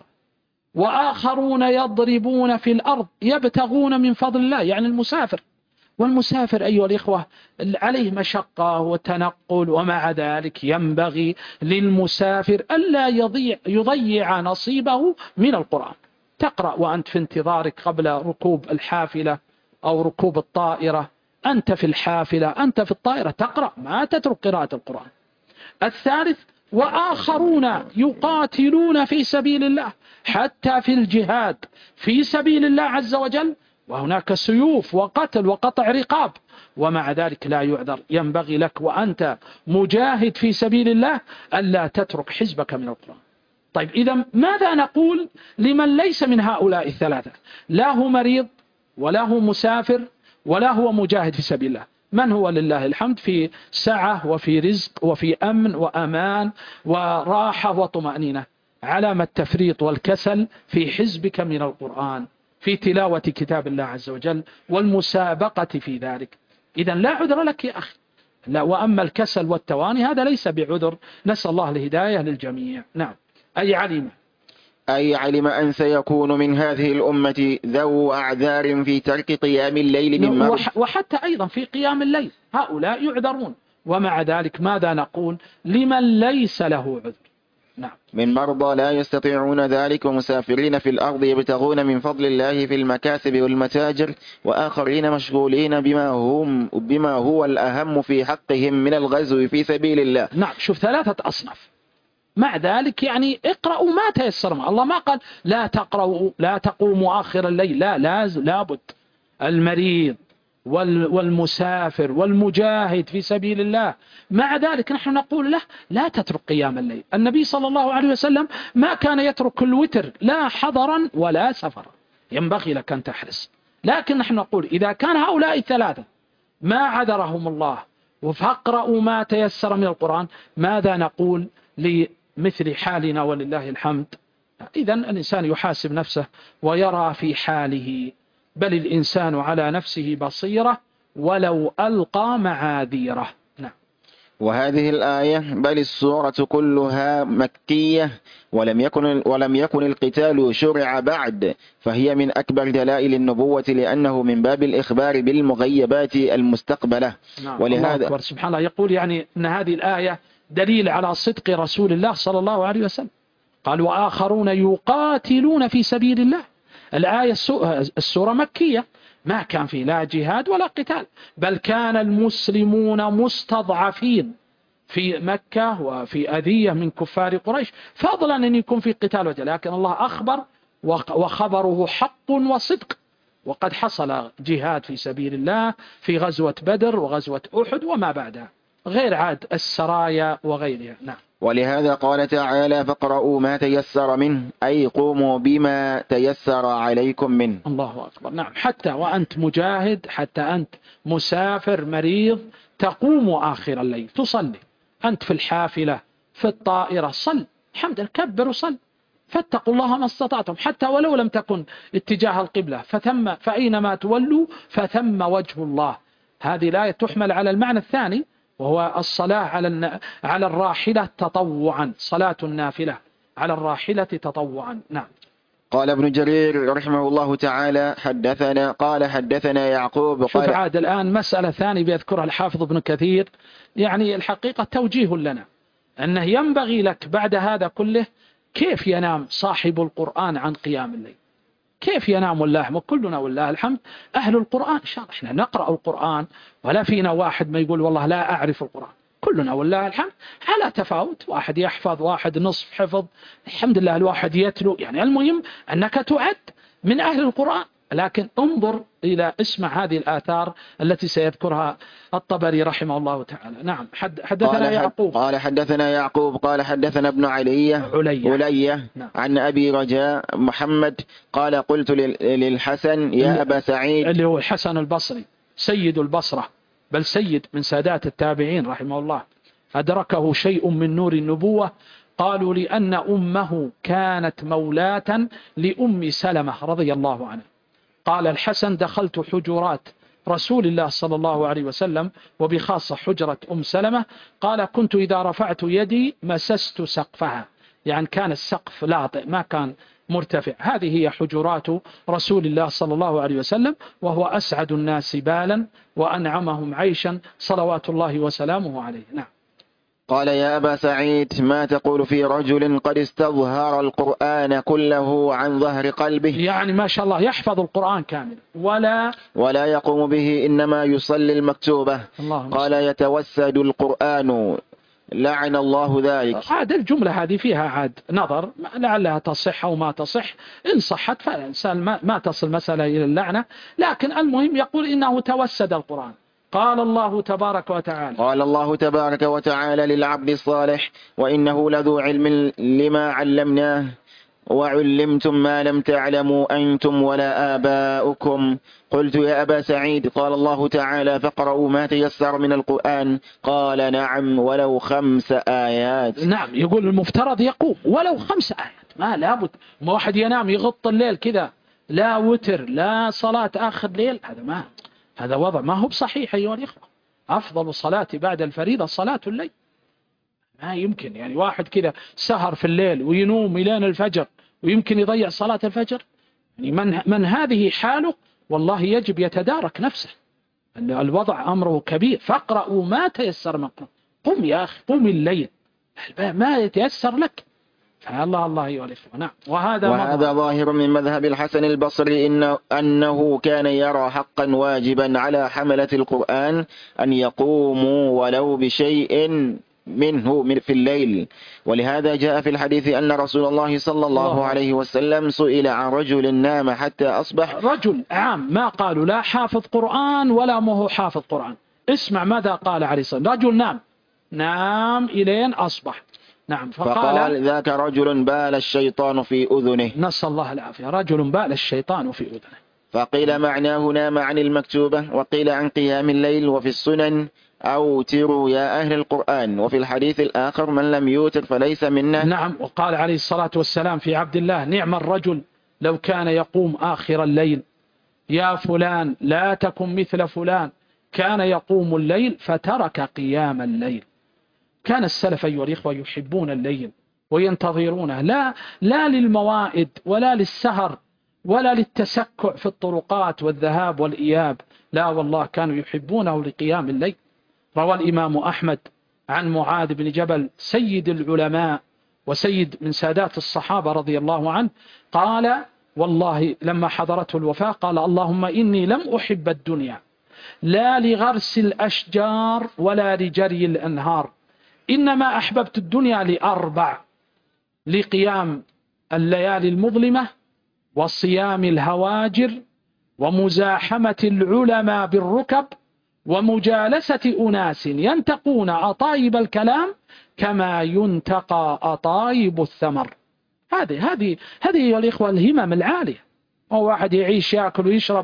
وآخرون يضربون في الأرض يبتغون من فضل الله، يعني المسافر. والمسافر أيها الإخوة عليه مشقة وتنقل، ومع ذلك ينبغي للمسافر ألا يضيع, يضيع نصيبه من القرآن. تقرأ وأنت في انتظارك قبل ركوب الحافلة أو ركوب الطائرة، أنت في الحافلة أنت في الطائرة تقرأ، ما تترك قراءة القرآن. الثالث وآخرون يقاتلون في سبيل الله، حتى في الجهاد في سبيل الله عز وجل وهناك سيوف وقتل وقطع رقاب، ومع ذلك لا يعذر. ينبغي لك وأنت مجاهد في سبيل الله ألا تترك حزبك من القرآن. طيب إذا ماذا نقول لمن ليس من هؤلاء الثلاثة؟ لا هو مريض ولا هو مسافر ولا هو مجاهد في سبيل الله، من هو لله الحمد في سعة وفي رزق وفي أمن وأمان وراحة وطمأنينة. علامة التفريط والكسل في حزبك من القرآن، في تلاوة كتاب الله عز وجل والمسابقة في ذلك. إذا لا عذر لك يا أخي. لا، وأما الكسل والتواني هذا ليس بعذر، نسأل الله الهداية للجميع. نعم. أي علم أي علم أن سيكون من هذه الأمة ذو أعذار في ترك قيام الليل من مرض، وحتى أيضا في قيام الليل هؤلاء يعذرون، ومع ذلك ماذا نقول لمن ليس له عذر؟ نعم. من مرضى لا يستطيعون ذلك، ومسافرين في الأرض يبتغون من فضل الله في المكاسب والمتاجر، وآخرين مشغولين بما هم بما هو الأهم في حقهم من الغزو في سبيل الله. نعم. شوف، ثلاثة أصناف. مع ذلك يعني اقرأوا ما تيسر. الله ما قال لا تقرأوا لا تقوموا آخر الليل، لا لازم لابد. المريض والمسافر والمجاهد في سبيل الله، مع ذلك نحن نقول له لا تترك قيام الليل. النبي صلى الله عليه وسلم ما كان يترك الوتر لا حضرا ولا سفرا، ينبغي لك أن تحرص. لكن نحن نقول إذا كان هؤلاء الثلاثة ما عذرهم الله فاقرأوا ما تيسر من القرآن، ماذا نقول لمثل حالنا ولله الحمد؟ إذن الإنسان يحاسب نفسه ويرى في حاله، بل الإنسان على نفسه بصيرة ولو ألقى معاذيره. نعم. وهذه الآية بل السورة كلها مكية، ولم يكن ولم يكن القتال شرع بعد، فهي من أكبر دلائل النبوة، لأنه من باب الإخبار بالمغيبات المستقبلة. نعم. ولهذا سبحان الله يقول يعني أن هذه الآية دليل على صدق رسول الله صلى الله عليه وسلم. قال وآخرون يقاتلون في سبيل الله. الآية السورة مكية، ما كان فيه لا جهاد ولا قتال، بل كان المسلمون مستضعفين في مكة وفي أذية من كفار قريش، فضلا أن يكون في قتال وجه، لكن الله أخبر وخبره حق وصدق، وقد حصل جهاد في سبيل الله في غزوة بدر وغزوة أحد وما بعدها، غير عاد السرايا وغيرها. نعم. ولهذا قال تعالى فاقرؤوا ما تيسر منه، أي قوموا بما تيسر عليكم منه. الله أكبر. نعم، حتى وأنت مجاهد، حتى أنت مسافر مريض، تقوم آخر الليل تصلي، أنت في الحافلة في الطائرة صل، الحمد لله، كبر وصل، فاتقوا الله ما استطعتم، حتى ولو لم تكن اتجاه القبلة، فثم فأينما تولوا فثم وجه الله. هذه الآية تحمل على المعنى الثاني، وهو الصلاة على على الراحلة تطوعا، صلاة النافلة على الراحلة تطوعا. نعم. قال ابن جرير رحمه الله تعالى حدثنا قال حدثنا يعقوب قال. شوف عاد الآن مسألة ثانية بيذكرها الحافظ ابن كثير، يعني الحقيقة توجيه لنا أنه ينبغي لك بعد هذا كله كيف ينام صاحب القرآن عن قيام الليل، كيف ينام والله، وكلنا والله الحمد أهل القرآن إن شاء الله، إحنا نقرأ القرآن ولا فينا واحد ما يقول والله لا أعرف القرآن، كلنا والله الحمد على تفاوت، واحد يحفظ واحد نصف حفظ، الحمد لله الواحد يتلو، يعني المهم أنك تعد من أهل القرآن. لكن انظر إلى اسمع هذه الآثار التي سيذكرها الطبري رحمه الله تعالى. نعم. حدثنا قال يعقوب قال حدثنا يعقوب قال حدثنا ابن علية علية, علية نعم. عن أبي رجاء محمد قال قلت للحسن يا أبا سعيد، اللي هو الحسن البصري سيد البصرة، بل سيد من سادات التابعين رحمه الله، أدركه شيء من نور النبوة. قالوا لأن أمه كانت مولاة لأم سلمة رضي الله عنها. قال الحسن دخلت حجرات رسول الله صلى الله عليه وسلم، وبخاصة حجرة أم سلمة، قال كنت إذا رفعت يدي مسست سقفها، يعني كان السقف لاطئ ما كان مرتفع. هذه هي حجرات رسول الله صلى الله عليه وسلم، وهو أسعد الناس بالا وأنعمهم عيشا صلوات الله وسلامه عليه. نعم. قال يا أبا سعيد ما تقول في رجل قد استظهر القرآن كله عن ظهر قلبه، يعني ما شاء الله يحفظ القرآن كامل ولا ولا يقوم به إنما يصلي المكتوبة، قال يتوسد القرآن لعن الله ذلك. عاد الجملة هذه فيها عاد نظر، لعلها تصح أو ما تصح، إن صحت فالإنسان ما, ما تصل مسألة إلى اللعنة، لكن المهم يقول إنه توسد القرآن. قال الله تبارك وتعالى قال الله تبارك وتعالى للعبد الصالح وإنه لذو علم لما علمناه وعلمتم ما لم تعلموا أنتم ولا آباؤكم. قلت يا أبا سعيد قال الله تعالى فاقرؤوا ما تيسر من القرآن، قال نعم ولو خمس آيات. نعم، يقول المفترض يقوم ولو خمس آيات، ما لابد، ما واحد ينام يغط الليل كذا، لا وتر لا صلاة آخر ليل، هذا ما هذا وضع ما هو بصحيح أيها الإخوة. أفضل الصلاة بعد الفريضة صلاة الليل، ما يمكن يعني واحد كذا سهر في الليل وينوم إلى الفجر ويمكن يضيع صلاة الفجر، يعني من, من هذه حاله والله يجب يتدارك نفسه، الوضع أمره كبير. فاقرأوا ما تيسر من القرآن، قم يا أخي قم الليل ما يتيسر لك، فالله الله يولف. نعم. وهذا, وهذا ظاهر من مذهب الحسن البصري إن أنه كان يرى حقا واجبا على حملة القرآن أن يقوموا ولو بشيء منه في الليل. ولهذا جاء في الحديث أن رسول الله صلى الله, الله عليه وسلم سئل عن رجل نام حتى أصبح. رجل عام، ما قالوا لا حافظ قرآن ولا ما هو حافظ قرآن، اسمع ماذا قال عليه الصلاة والسلام، رجل نام نام إلين أصبح. نعم. فقال, فقال ذاك رجل بال الشيطان في أذنه، نسأل الله العافية، رجل بال الشيطان في أذنه. فقيل معناه نام عن المكتوبة، وقيل عن قيام الليل. وفي السنن أوتروا يا أهل القرآن، وفي الحديث الآخر من لم يوتر فليس منا. نعم. وقال عليه الصلاة والسلام في عبد الله نعم الرجل لو كان يقوم آخر الليل، يا فلان لا تكن مثل فلان كان يقوم الليل فترك قيام الليل. كان السلف أيها الإخوة يحبون الليل وينتظرونه، لا لا للموائد ولا للسهر ولا للتسكع في الطرقات والذهاب والإياب، لا والله كانوا يحبونه لقيام الليل. روى الإمام أحمد عن معاذ بن جبل سيد العلماء وسيد من سادات الصحابة رضي الله عنه، قال والله لما حضرته الوفاة قال اللهم إني لم أحب الدنيا لا لغرس الأشجار ولا لجري الأنهار، إنما أحببت الدنيا لأربع: لقيام الليالي المظلمة، وصيام الهواجر، ومزاحمة العلماء بالركب، ومجالسة أناس ينتقون أطايب الكلام كما ينتقى أطايب الثمر. هذه هذه هذه يا الإخوة الهمم العالية. هو واحد يعيش يأكل ويشرب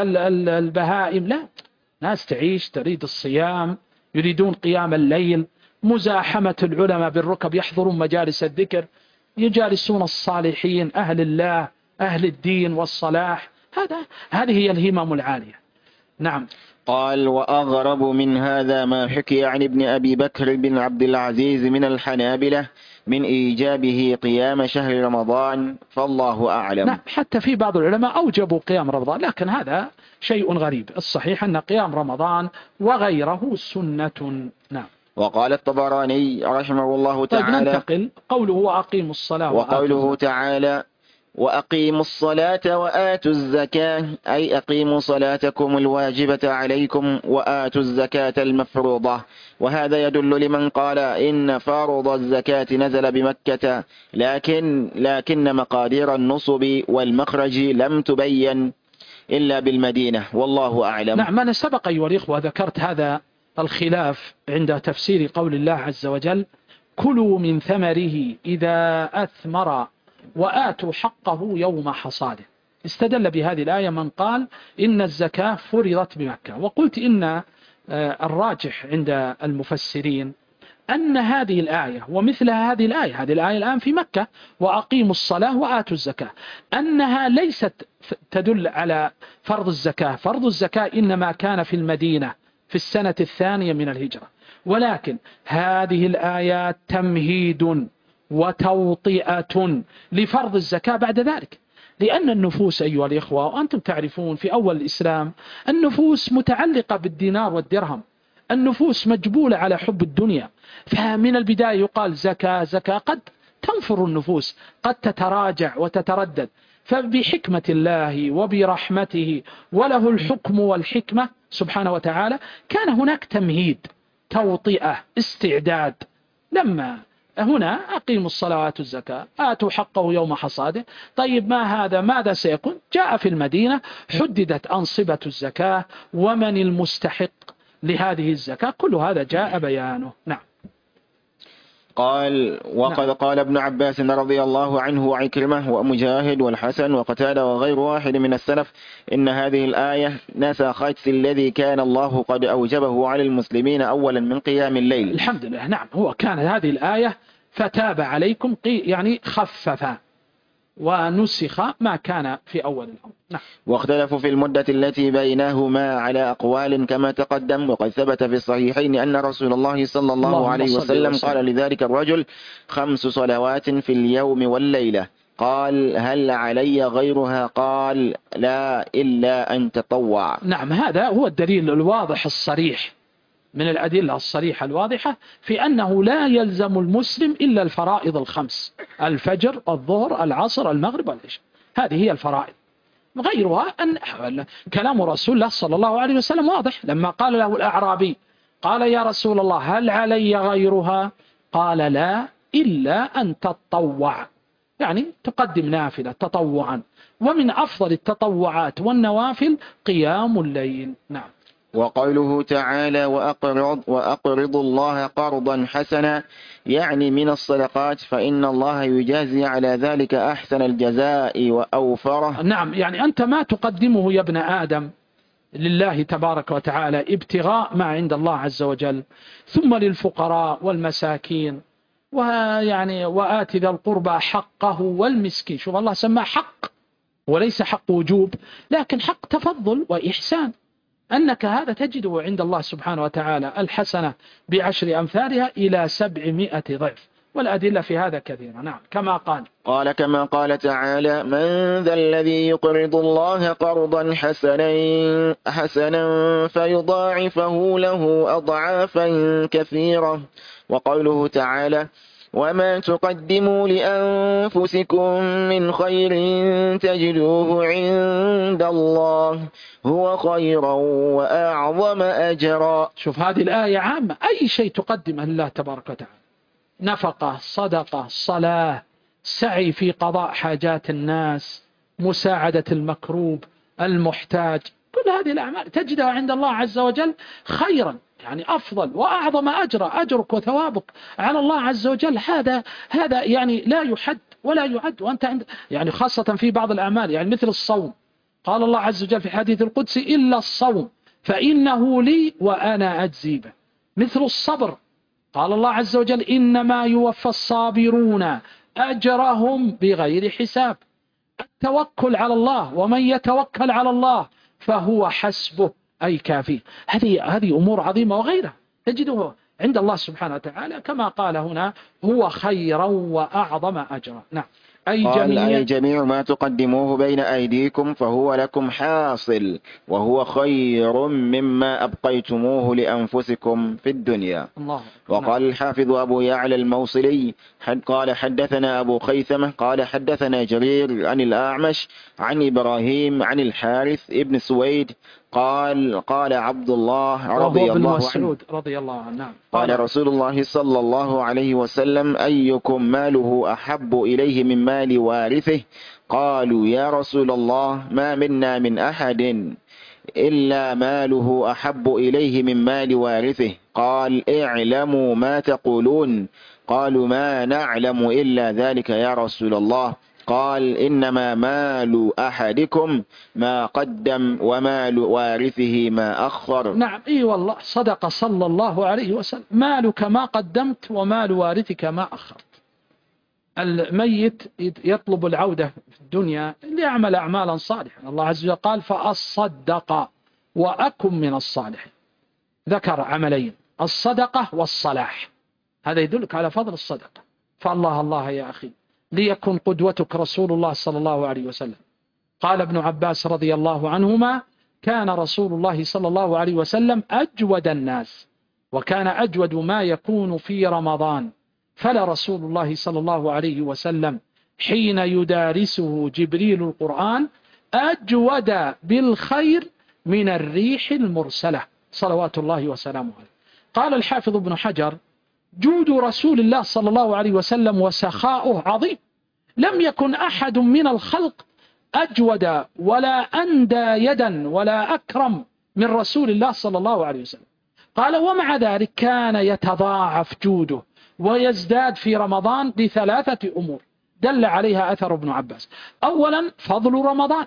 كالبهائم؟ لا، ناس تعيش تريد الصيام، يريدون قيام الليل، مزاحمة العلماء بالركب، يحضرون مجالس الذكر، يجالسون الصالحين أهل الله أهل الدين والصلاح. هذا هذه هي الهمم العالية. نعم. قال: وأغرب من هذا ما حكي عن ابن أبي بكر بن عبد العزيز من الحنابلة من إيجابه قيام شهر رمضان، فالله أعلم. نعم، حتى في بعض العلماء أوجبوا قيام رمضان، لكن هذا شيء غريب. الصحيح أن قيام رمضان وغيره سنة. نعم. وقال الطبراني رحمه الله تعالى: طيب ننتقل. قوله وأقيموا الصلاة وقوله تعالى: وأقيموا الصلاة وآتوا الزكاة، أي أقيموا صلاتكم الواجبة عليكم وآتوا الزكاة المفروضة. وهذا يدل لمن قال إن فرض الزكاة نزل بمكة، لكن لكن مقادير النصب والمخرج لم تبين إلا بالمدينة، والله أعلم. نعم، أنا سبق أيها الإخوة ذكرت هذا الخلاف عند تفسير قول الله عز وجل: كلوا من ثمره إذا أثمر وآتوا حقه يوم حصاده. استدل بهذه الآية من قال إن الزكاة فرضت بمكة، وقلت إن الراجح عند المفسرين أن هذه الآية ومثل هذه الآية، هذه الآية الآن في مكة: وأقيموا الصلاة وآتوا الزكاة، أنها ليست تدل على فرض الزكاة. فرض الزكاة إنما كان في المدينة في السنة الثانية من الهجرة، ولكن هذه الآيات تمهيد وتوطئة لفرض الزكاة بعد ذلك. لأن النفوس أيها الإخوة، وأنتم تعرفون في أول الإسلام النفوس متعلقة بالدينار والدرهم، النفوس مجبولة على حب الدنيا، فمن البداية يقال زكاة زكاة، قد تنفر النفوس، قد تتراجع وتتردد، فبحكمة الله وبرحمته وله الحكم والحكمة سبحانه وتعالى كان هناك تمهيد، توطئة، استعداد. لما هنا أقيموا الصلاة وآتوا الزكاة آتوا حقه يوم حصاده، طيب ما هذا ماذا سيكون؟ جاء في المدينة حددت أنصبة الزكاة ومن المستحق لهذه الزكاة، كل هذا جاء بيانه. نعم. قال: وقد نعم. قال ابن عباس رضي الله عنه وعكرمة ومجاهد والحسن وقتادة وغير واحد من السلف إن هذه الآية نسخت الذي كان الله قد أوجبه على المسلمين أولا من قيام الليل. الحمد لله. نعم، هو كان هذه الآية فتاب عليكم يعني خفف ونسخ ما كان في أول الأمر. نعم. واختلفوا في المدة التي بينهما على أقوال كما تقدم، وقد ثبت في الصحيحين أن رسول الله صلى الله, الله عليه وسلم, وسلم قال لذلك الرجل: خمس صلوات في اليوم والليلة. قال: هل علي غيرها؟ قال: لا، إلا أن تطوع. نعم، هذا هو الدليل الواضح الصريح من الأدلة الصريحة الواضحة في أنه لا يلزم المسلم إلا الفرائض الخمس: الفجر، الظهر، العصر، المغرب، والعشاء. هذه هي الفرائض. غيرها أن كلام رسول الله صلى الله عليه وسلم واضح لما قال له الأعرابي: قال يا رسول الله هل علي غيرها؟ قال: لا، إلا أن تتطوع، يعني تقدم نافلة تطوعا، ومن أفضل التطوعات والنوافل قيام الليل. نعم. وقوله تعالى: وأقرض, وأقرض الله قرضا حسنا، يعني من الصدقات، فإن الله يجازي على ذلك أحسن الجزاء وأوفره. نعم، يعني أنت ما تقدمه يا ابن آدم لله تبارك وتعالى ابتغاء ما عند الله عز وجل، ثم للفقراء والمساكين، ويعني وآت ذا القربى حقه والمسكين. شوف الله سماه حق وليس حق وجوب، لكن حق تفضل وإحسان، أنك هذا تجده عند الله سبحانه وتعالى الحسنة بعشر أمثالها إلى سبعمائة ضعف، والأدلة في هذا كثيرة. نعم، كما قال قال كما قال تعالى: من ذا الذي يقرض الله قرضا حسنا حسنا فيضاعفه له أضعافا كثيرة. وقوله تعالى: وما تقدموا لأنفسكم من خير تجدوه عند الله هو خيرا وأعظم أجرا. شوف هذه الآية عامة، أي شيء تقدمه لله تبارك وتعالى، نفقة، صدقة، صلاة، سعي في قضاء حاجات الناس، مساعدة المكروب، المحتاج، كل هذه الأعمال تجدها عند الله عز وجل خيرا، يعني أفضل وأعظم أجر، أجرك وثوابك على الله عز وجل. هذا هذا يعني لا يحد ولا يعد. وأنت عند يعني خاصة في بعض الأعمال، يعني مثل الصوم، قال الله عز وجل في الحديث القدسي: إلا الصوم فإنه لي وأنا أجزي به. مثل الصبر، قال الله عز وجل: إنما يوفى الصابرون أجرهم بغير حساب. التوكل على الله، ومن يتوكل على الله فهو حسبه أي كافيه. هذه هذه أمور عظيمة وغيرها تجده عند الله سبحانه وتعالى كما قال هنا: هو خيرا وأعظم أجرا. نعم. أي جميع, أي جميع ما تقدموه بين أيديكم فهو لكم حاصل وهو خير مما أبقيتموه لأنفسكم في الدنيا. الله. وقال نعم. الحافظ أبو يعلى الموصلي حد قال حدثنا أبو خيثمة قال حدثنا جرير عن الأعمش عن إبراهيم عن الحارث ابن سويد قال قال عبد الله رضي الله عنه رضي الله عنه نعم. قال, قال رسول الله صلى الله عليه وسلم: أيكم ماله أحب إليه من مال وارثه؟ قالوا: يا رسول الله ما منا من أحد إلا ماله أحب إليه من مال وارثه. قال: اعلموا ما تقولون. قالوا: ما نعلم إلا ذلك يا رسول الله. قال: إنما مال أحدكم ما قدم ومال وارثه ما أخر. نعم إي والله صدق صلى الله عليه وسلم، مالك ما قدمت ومال وارثك ما أخرت. الميت يطلب العودة في الدنيا ليعمل أعمالا صالحة، الله عز وجل قال: فأصدق وأكن من الصالحين. ذكر عملين: الصدقة والصلاح. هذا يدلك على فضل الصدقة. فالله الله يا أخي، ليكن قدوتك رسول الله صلى الله عليه وسلم. قال ابن عباس رضي الله عنهما: كان رسول الله صلى الله عليه وسلم أجود الناس، وكان أجود ما يكون في رمضان، فلا رسول الله صلى الله عليه وسلم حين يدارسه جبريل القرآن أجود بالخير من الريح المرسلة صلوات الله وسلامه عليه. قال الحافظ ابن حجر: جود رسول الله صلى الله عليه وسلم وسخاؤه عظيم، لم يكن أحد من الخلق أجود ولا أندى يدا ولا أكرم من رسول الله صلى الله عليه وسلم. قال: ومع ذلك كان يتضاعف جوده ويزداد في رمضان بثلاثة أمور دل عليها أثر ابن عباس. أولا فضل رمضان،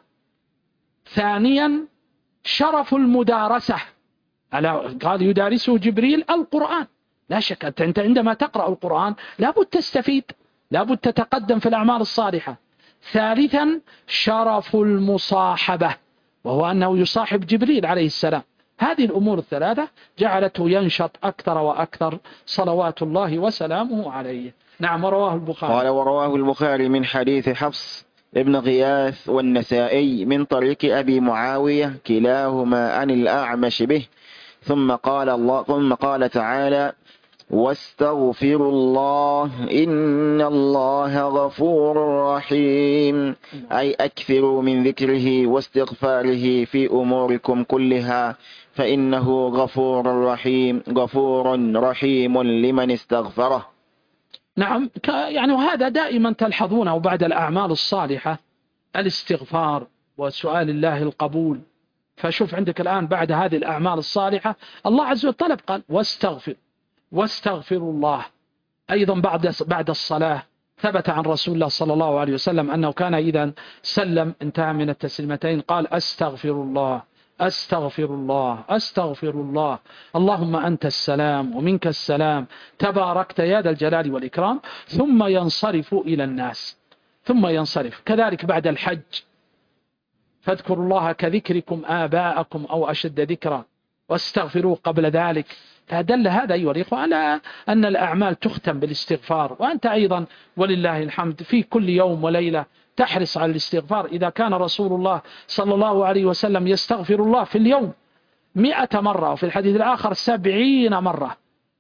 ثانيا شرف المدارسة، قال يدارسه جبريل القرآن، لا شك أنت عندما تقرأ القرآن لابد تستفيد، لابد تتقدم في الأعمال الصالحة. ثالثا شرف المصاحبة، وهو أنه يصاحب جبريل عليه السلام. هذه الأمور الثلاثة جعلته ينشط أكثر وأكثر صلوات الله وسلامه عليه. نعم. ورواه البخاري قال ورواه البخاري من حديث حفص ابن غياث والنسائي من طريق أبي معاوية كلاهما عن الأعمش به. ثم قال الله ثم قال تعالى: واستغفروا الله إن الله غفور رحيم، أي أكثروا من ذكره واستغفاره في أموركم كلها فإنه غفور رحيم غفور رحيم لمن استغفره. نعم. يعني وهذا دائما تلحظونه بعد الأعمال الصالحة، الاستغفار وسؤال الله القبول. فشوف عندك الآن بعد هذه الأعمال الصالحة الله عز وجل طلب، قال: واستغفر واستغفر الله. أيضا بعد بعد الصلاة ثبت عن رسول الله صلى الله عليه وسلم أنه كان إذا سلم انتهى من التسليمتين قال: أستغفر الله أستغفر الله أستغفر الله اللهم أنت السلام ومنك السلام تباركت يا ذا الجلال والإكرام، ثم ينصرف إلى الناس ثم ينصرف. كذلك بعد الحج: فاذكروا الله كذكركم آباءكم أو أشد ذكرا واستغفروه قبل ذلك. فدل هذا أيها الإخوة على أن الأعمال تختم بالاستغفار. وأنت أيضا ولله الحمد في كل يوم وليلة تحرص على الاستغفار. إذا كان رسول الله صلى الله عليه وسلم يستغفر الله في اليوم مئة مرة، وفي الحديث الآخر سبعين مرة،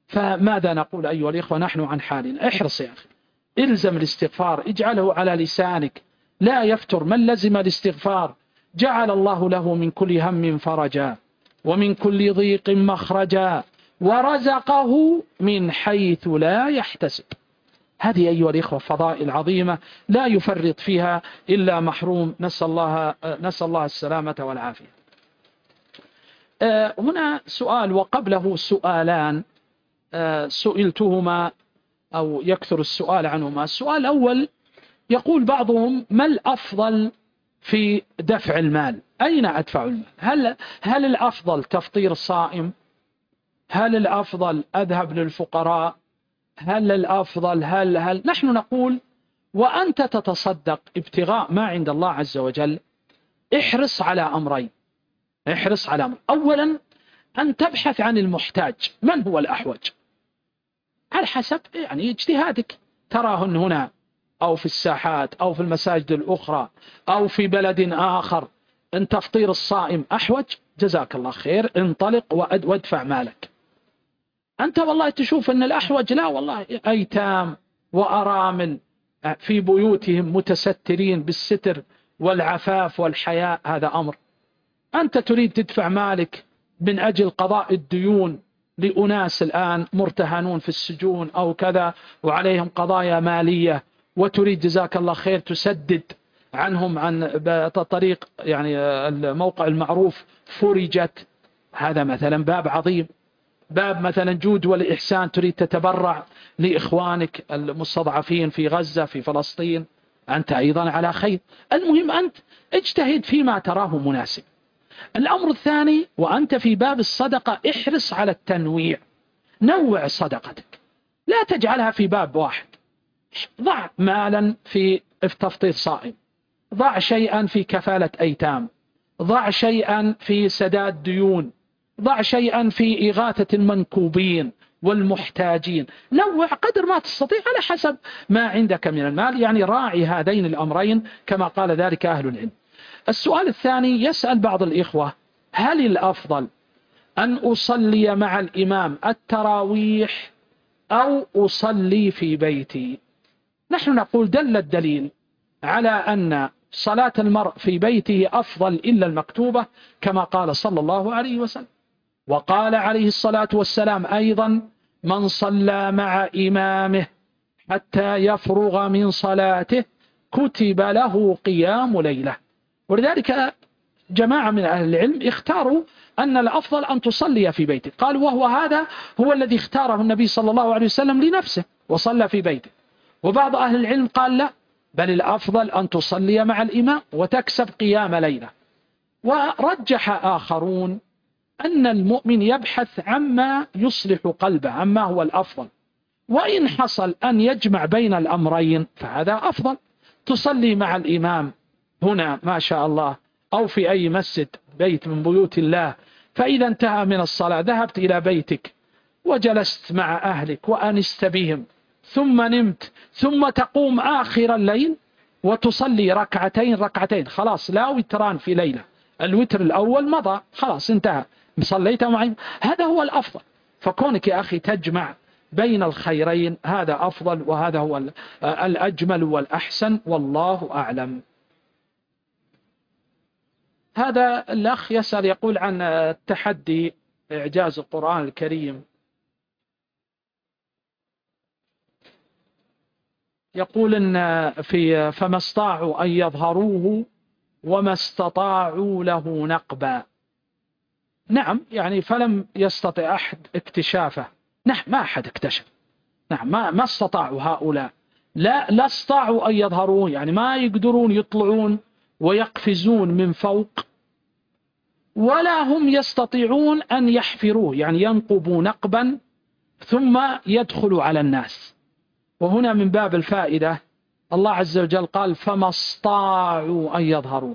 فماذا نقول أيها الإخوة نحن عن حالنا؟ احرص يا أخي، الزم الاستغفار، اجعله على لسانك، لا يفتر. من لزم الاستغفار جعل الله له من كل هم فرجا ومن كل ضيق مخرجا ورزقه من حيث لا يحتسب. هذه أيها الإخوة فضائل عظيمة لا يفرط فيها إلا محروم، نسأل الله, نسأل الله السلامة والعافية. هنا سؤال وقبله سؤالان سئلتهما أو يكثر السؤال عنهما. السؤال الأول يقول بعضهم: ما الأفضل في دفع المال؟ أين أدفع المال؟ هل, هل الأفضل تفطير الصائم؟ هل الأفضل أذهب للفقراء؟ هل الأفضل هل هل نحن نقول: وأنت تتصدق ابتغاء ما عند الله عز وجل، احرص على أمرين. احرص على أمر. أولا أن تبحث عن المحتاج، من هو الأحوج على حسب يعني اجتهادك، تراهن هنا أو في الساحات أو في المساجد الأخرى أو في بلد آخر، أن تفطير الصائم أحوج، جزاك الله خير، انطلق وادفع مالك. أنت والله تشوف أن الأحوج لا والله أيتام وأرامل في بيوتهم متسترين بالستر والعفاف والحياء، هذا أمر. أنت تريد تدفع مالك من أجل قضاء الديون لأناس الآن مرتهنون في السجون أو كذا وعليهم قضايا مالية، وتريد جزاك الله خير تسدد عنهم عن طريق يعني الموقع المعروف فرجت، هذا مثلا باب عظيم. باب مثلا جود والإحسان، تريد تتبرع لإخوانك المستضعفين في غزة في فلسطين، أنت أيضا على خير. المهم أنت اجتهد فيما تراه مناسب. الأمر الثاني، وأنت في باب الصدقة احرص على التنويع، نوع صدقتك، لا تجعلها في باب واحد. ضع مالا في تفطير صائم، ضع شيئا في كفالة أيتام، ضع شيئا في سداد ديون، ضع شيئا في إغاثة المنكوبين والمحتاجين. نوع قدر ما تستطيع على حسب ما عندك من المال، يعني راعي هذين الأمرين كما قال ذلك أهل العلم. السؤال الثاني، يسأل بعض الإخوة: هل الأفضل أن أصلي مع الإمام التراويح أو أصلي في بيتي؟ نحن نقول: دل الدليل على أن صلاة المرء في بيته أفضل إلا المكتوبة، كما قال صلى الله عليه وسلم. وقال عليه الصلاة والسلام أيضا: من صلى مع إمامه حتى يفرغ من صلاته كتب له قيام ليلة. ولذلك جماعة من أهل العلم اختاروا أن الأفضل أن تصلي في بيتك، قالوا وهو هذا هو الذي اختاره النبي صلى الله عليه وسلم لنفسه وصلى في بيته. وبعض أهل العلم قال لا، بل الأفضل أن تصلي مع الإمام وتكسب قيام ليلة. ورجح آخرون أن المؤمن يبحث عما يصلح قلبه، عما هو الأفضل، وإن حصل أن يجمع بين الأمرين فهذا أفضل. تصلي مع الإمام هنا ما شاء الله أو في أي مسجد بيت من بيوت الله، فإذا انتهى من الصلاة ذهبت إلى بيتك وجلست مع أهلك وأنست بهم ثم نمت، ثم تقوم آخر الليل وتصلي ركعتين ركعتين، خلاص لا وتران في ليلة، الوتر الأول مضى خلاص انتهى، صليت معي، هذا هو الأفضل. فكونك يا أخي تجمع بين الخيرين هذا أفضل، وهذا هو الأجمل والأحسن، والله أعلم. هذا الأخ يسأل يقول عن التحدي إعجاز القرآن الكريم، يقول إن في فما استطاعوا أن يظهروه وما استطاعوا له نقبا. نعم، يعني فلم يستطع أحد اكتشافه. نعم، ما أحد اكتشف. نعم، ما ما استطاعوا هؤلاء، لا لا استطاعوا أن يظهروه، يعني ما يقدرون يطلعون ويقفزون من فوق، ولا هم يستطيعون أن يحفروه، يعني ينقبوا نقبا ثم يدخلوا على الناس. وهنا من باب الفائدة الله عز وجل قال فما استطاعوا أن يظهروه،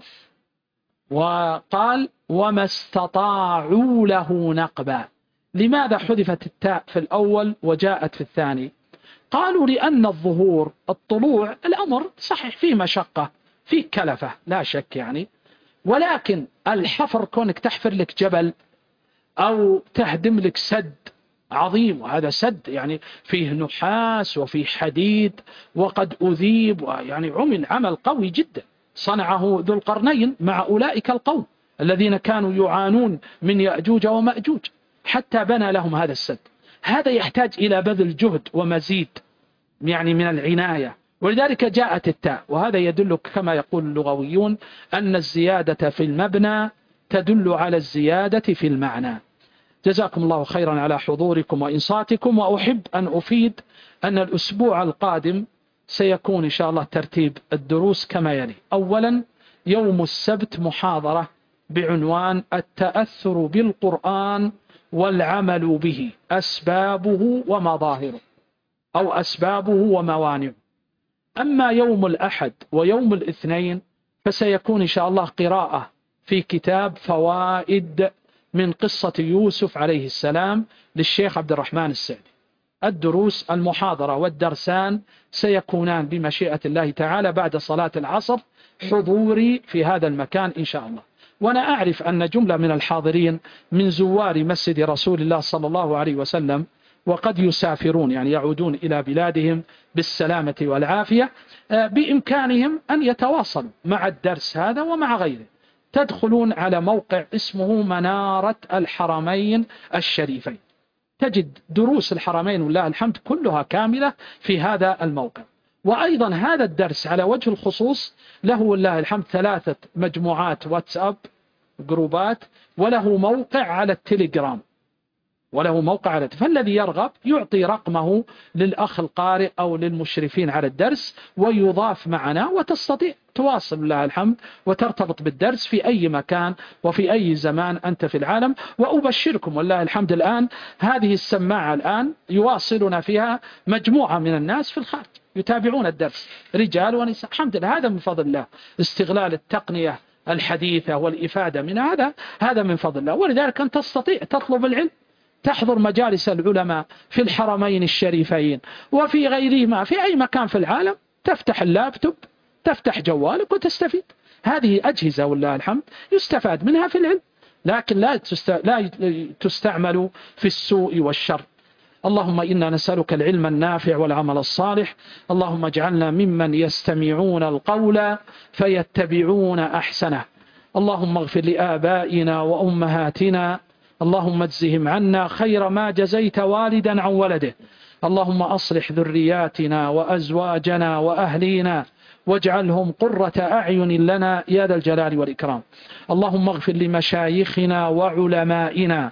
وقال وما استطاعوا له نقبا. لماذا حذفت التاء في الأول وجاءت في الثاني؟ قالوا لأن الظهور الطلوع الأمر صحيح فيه مشقة فيه كلفة لا شك يعني، ولكن الحفر كونك تحفر لك جبل أو تهدم لك سد عظيم، وهذا سد يعني فيه نحاس وفيه حديد وقد أذيب، يعني عمل عمل قوي جدا صنعه ذو القرنين مع أولئك القوم الذين كانوا يعانون من يأجوج ومأجوج حتى بنى لهم هذا السد. هذا يحتاج إلى بذل جهد ومزيد يعني من العناية، ولذلك جاءت التاء، وهذا يدل كما يقول اللغويون أن الزيادة في المبنى تدل على الزيادة في المعنى. جزاكم الله خيرا على حضوركم وإنصاتكم، وأحب أن أفيد أن الأسبوع القادم سيكون إن شاء الله ترتيب الدروس كما يلي: أولا يوم السبت محاضرة بعنوان التأثر بالقرآن والعمل به، أسبابه ومظاهره أو أسبابه وموانعه. أما يوم الأحد ويوم الاثنين فسيكون إن شاء الله قراءة في كتاب فوائد من قصة يوسف عليه السلام للشيخ عبد الرحمن السعدي. الدروس المحاضرة والدرسان سيكونان بمشيئة الله تعالى بعد صلاة العصر، حضوري في هذا المكان إن شاء الله. وأنا أعرف أن جملة من الحاضرين من زوار مسجد رسول الله صلى الله عليه وسلم، وقد يسافرون يعني يعودون إلى بلادهم بالسلامة والعافية، بإمكانهم أن يتواصلوا مع الدرس هذا ومع غيره. تدخلون على موقع اسمه منارة الحرمين الشريفين، تجد دروس الحرمين والله الحمد كلها كاملة في هذا الموقع. وأيضا هذا الدرس على وجه الخصوص له والله الحمد ثلاثة مجموعات واتساب جروبات، وله موقع على التليجرام، وله موقع على فالذي يرغب يعطي رقمه للأخ القارئ أو للمشرفين على الدرس ويضاف معنا، وتستطيع تواصل الله الحمد وترتبط بالدرس في أي مكان وفي أي زمان أنت في العالم. وأبشركم والله الحمد الآن هذه السماعة الآن يواصلنا فيها مجموعة من الناس في الخارج يتابعون الدرس، رجال ونساء، الحمد لله. هذا من فضل الله، استغلال التقنية الحديثة والإفادة من هذا هذا من فضل الله. ولذلك أن تستطيع تطلب العلم، تحضر مجالس العلماء في الحرمين الشريفين وفي غيرهما في أي مكان في العالم، تفتح اللابتوب تفتح جوالك وتستفيد. هذه أجهزة والله الحمد يستفاد منها في العلم، لكن لا لا تستعمل في السوء والشر. اللهم إنا نسألك العلم النافع والعمل الصالح. اللهم اجعلنا ممن يستمعون القول فيتبعون أحسنه. اللهم اغفر لآبائنا وأمهاتنا، اللهم اجزهم عنا خير ما جزيت والدا عن ولده. اللهم أصلح ذرياتنا وأزواجنا وأهلينا واجعلهم قرة أعين لنا يا ذا الجلال والإكرام. اللهم اغفر لمشايخنا وعلمائنا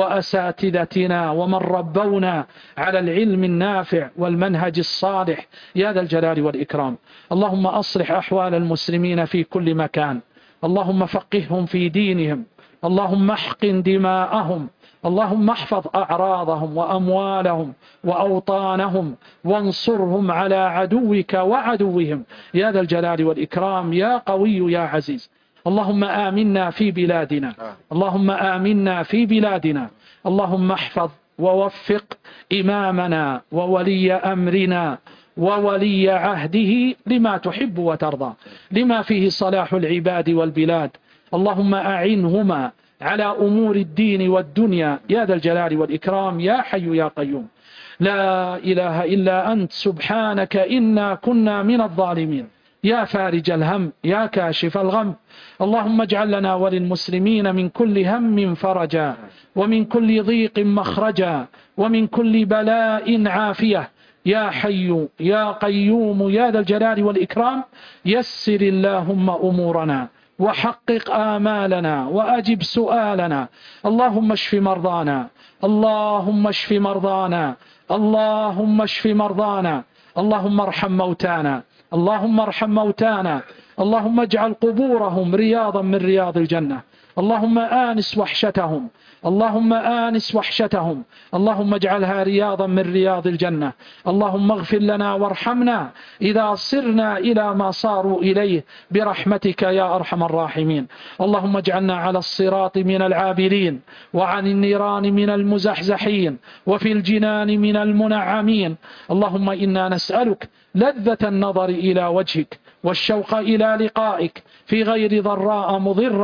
وأساتذتنا ومن ربونا على العلم النافع والمنهج الصالح يا ذا الجلال والإكرام. اللهم أصلح أحوال المسلمين في كل مكان، اللهم فقههم في دينهم، اللهم احقن دماءهم، اللهم احفظ أعراضهم وأموالهم وأوطانهم، وانصرهم على عدوك وعدوهم يا ذا الجلال والإكرام يا قوي يا عزيز. اللهم آمنا في بلادنا، اللهم آمنا في بلادنا. اللهم احفظ ووفق إمامنا وولي أمرنا وولي عهده لما تحب وترضى، لما فيه صلاح العباد والبلاد. اللهم أعنهما على أمور الدين والدنيا يا ذا الجلال والإكرام يا حي يا قيوم. لا إله إلا أنت سبحانك إنا كنا من الظالمين. يا فارج الهم يا كاشف الغم، اللهم اجعل لنا وللمسلمين من كل هم فرجا، ومن كل ضيق مخرجا، ومن كل بلاء عافية. يا حي يا قيوم يا ذا الجلال والإكرام يسر اللهم أمورنا وحقق آمالنا وأجب سؤالنا. اللهم اشف مرضانا، اللهم اشف مرضانا، اللهم اشف مرضانا. اللهم ارحم موتانا، اللهم ارحم موتانا. اللهم اجعل قبورهم رياضا من رياض الجنة. اللهم آنس وحشتهم، اللهم آنس وحشتهم. اللهم اجعلها رياضا من رياض الجنة. اللهم اغفر لنا وارحمنا إذا صرنا إلى ما صاروا إليه برحمتك يا أرحم الراحمين. اللهم اجعلنا على الصراط من العابرين، وعن النيران من المزحزحين، وفي الجنان من المنعمين. اللهم إنا نسألك لذة النظر إلى وجهك والشوق إلى لقائك في غير ضراء مضرة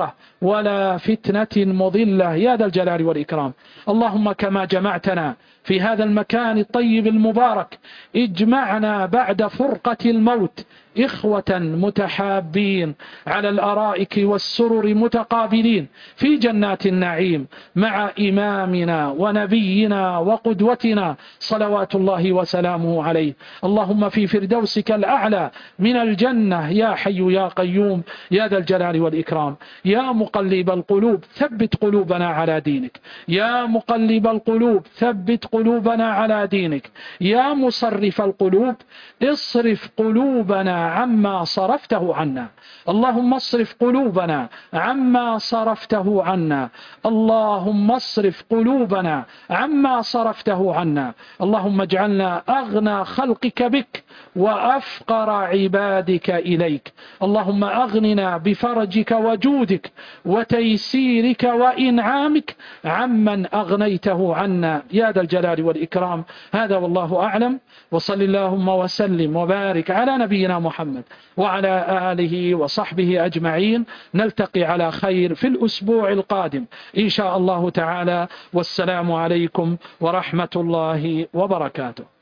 ولا فتنة مضلة يا ذا الجلال والإكرام. اللهم كما جمعتنا في هذا المكان الطيب المبارك اجمعنا بعد فرقة الموت إخوة متحابين على الأرائك والسرر متقابلين في جنات النعيم مع إمامنا ونبينا وقدوتنا صلوات الله وسلامه عليه. اللهم في فردوسك الأعلى من الجنة يا حي يا قيوم يا ذا الجلال والإكرام. يا مقلب القلوب ثبت قلوبنا على دينك، يا مقلب القلوب ثبت قلوبنا على دينك، يا مصرف القلوب اصرف قلوبنا عما صرفته عنا. اللهم اصرف قلوبنا عما صرفته عنا، اللهم اصرف قلوبنا عما صرفته عنا. اللهم اجعلنا أغنى خلقك بك وأفقر عبادك إليك. اللهم أغننا بفرجك وجودك وتيسيرك وإنعامك عمن أغنيته عنا يا ذا الجلال والإكرام. هذا والله أعلم، وصل اللهم وسلم وبارك على نبينا محمد وعلى آله وصحبه أجمعين. نلتقي على خير في الأسبوع القادم إن شاء الله تعالى، والسلام عليكم ورحمة الله وبركاته.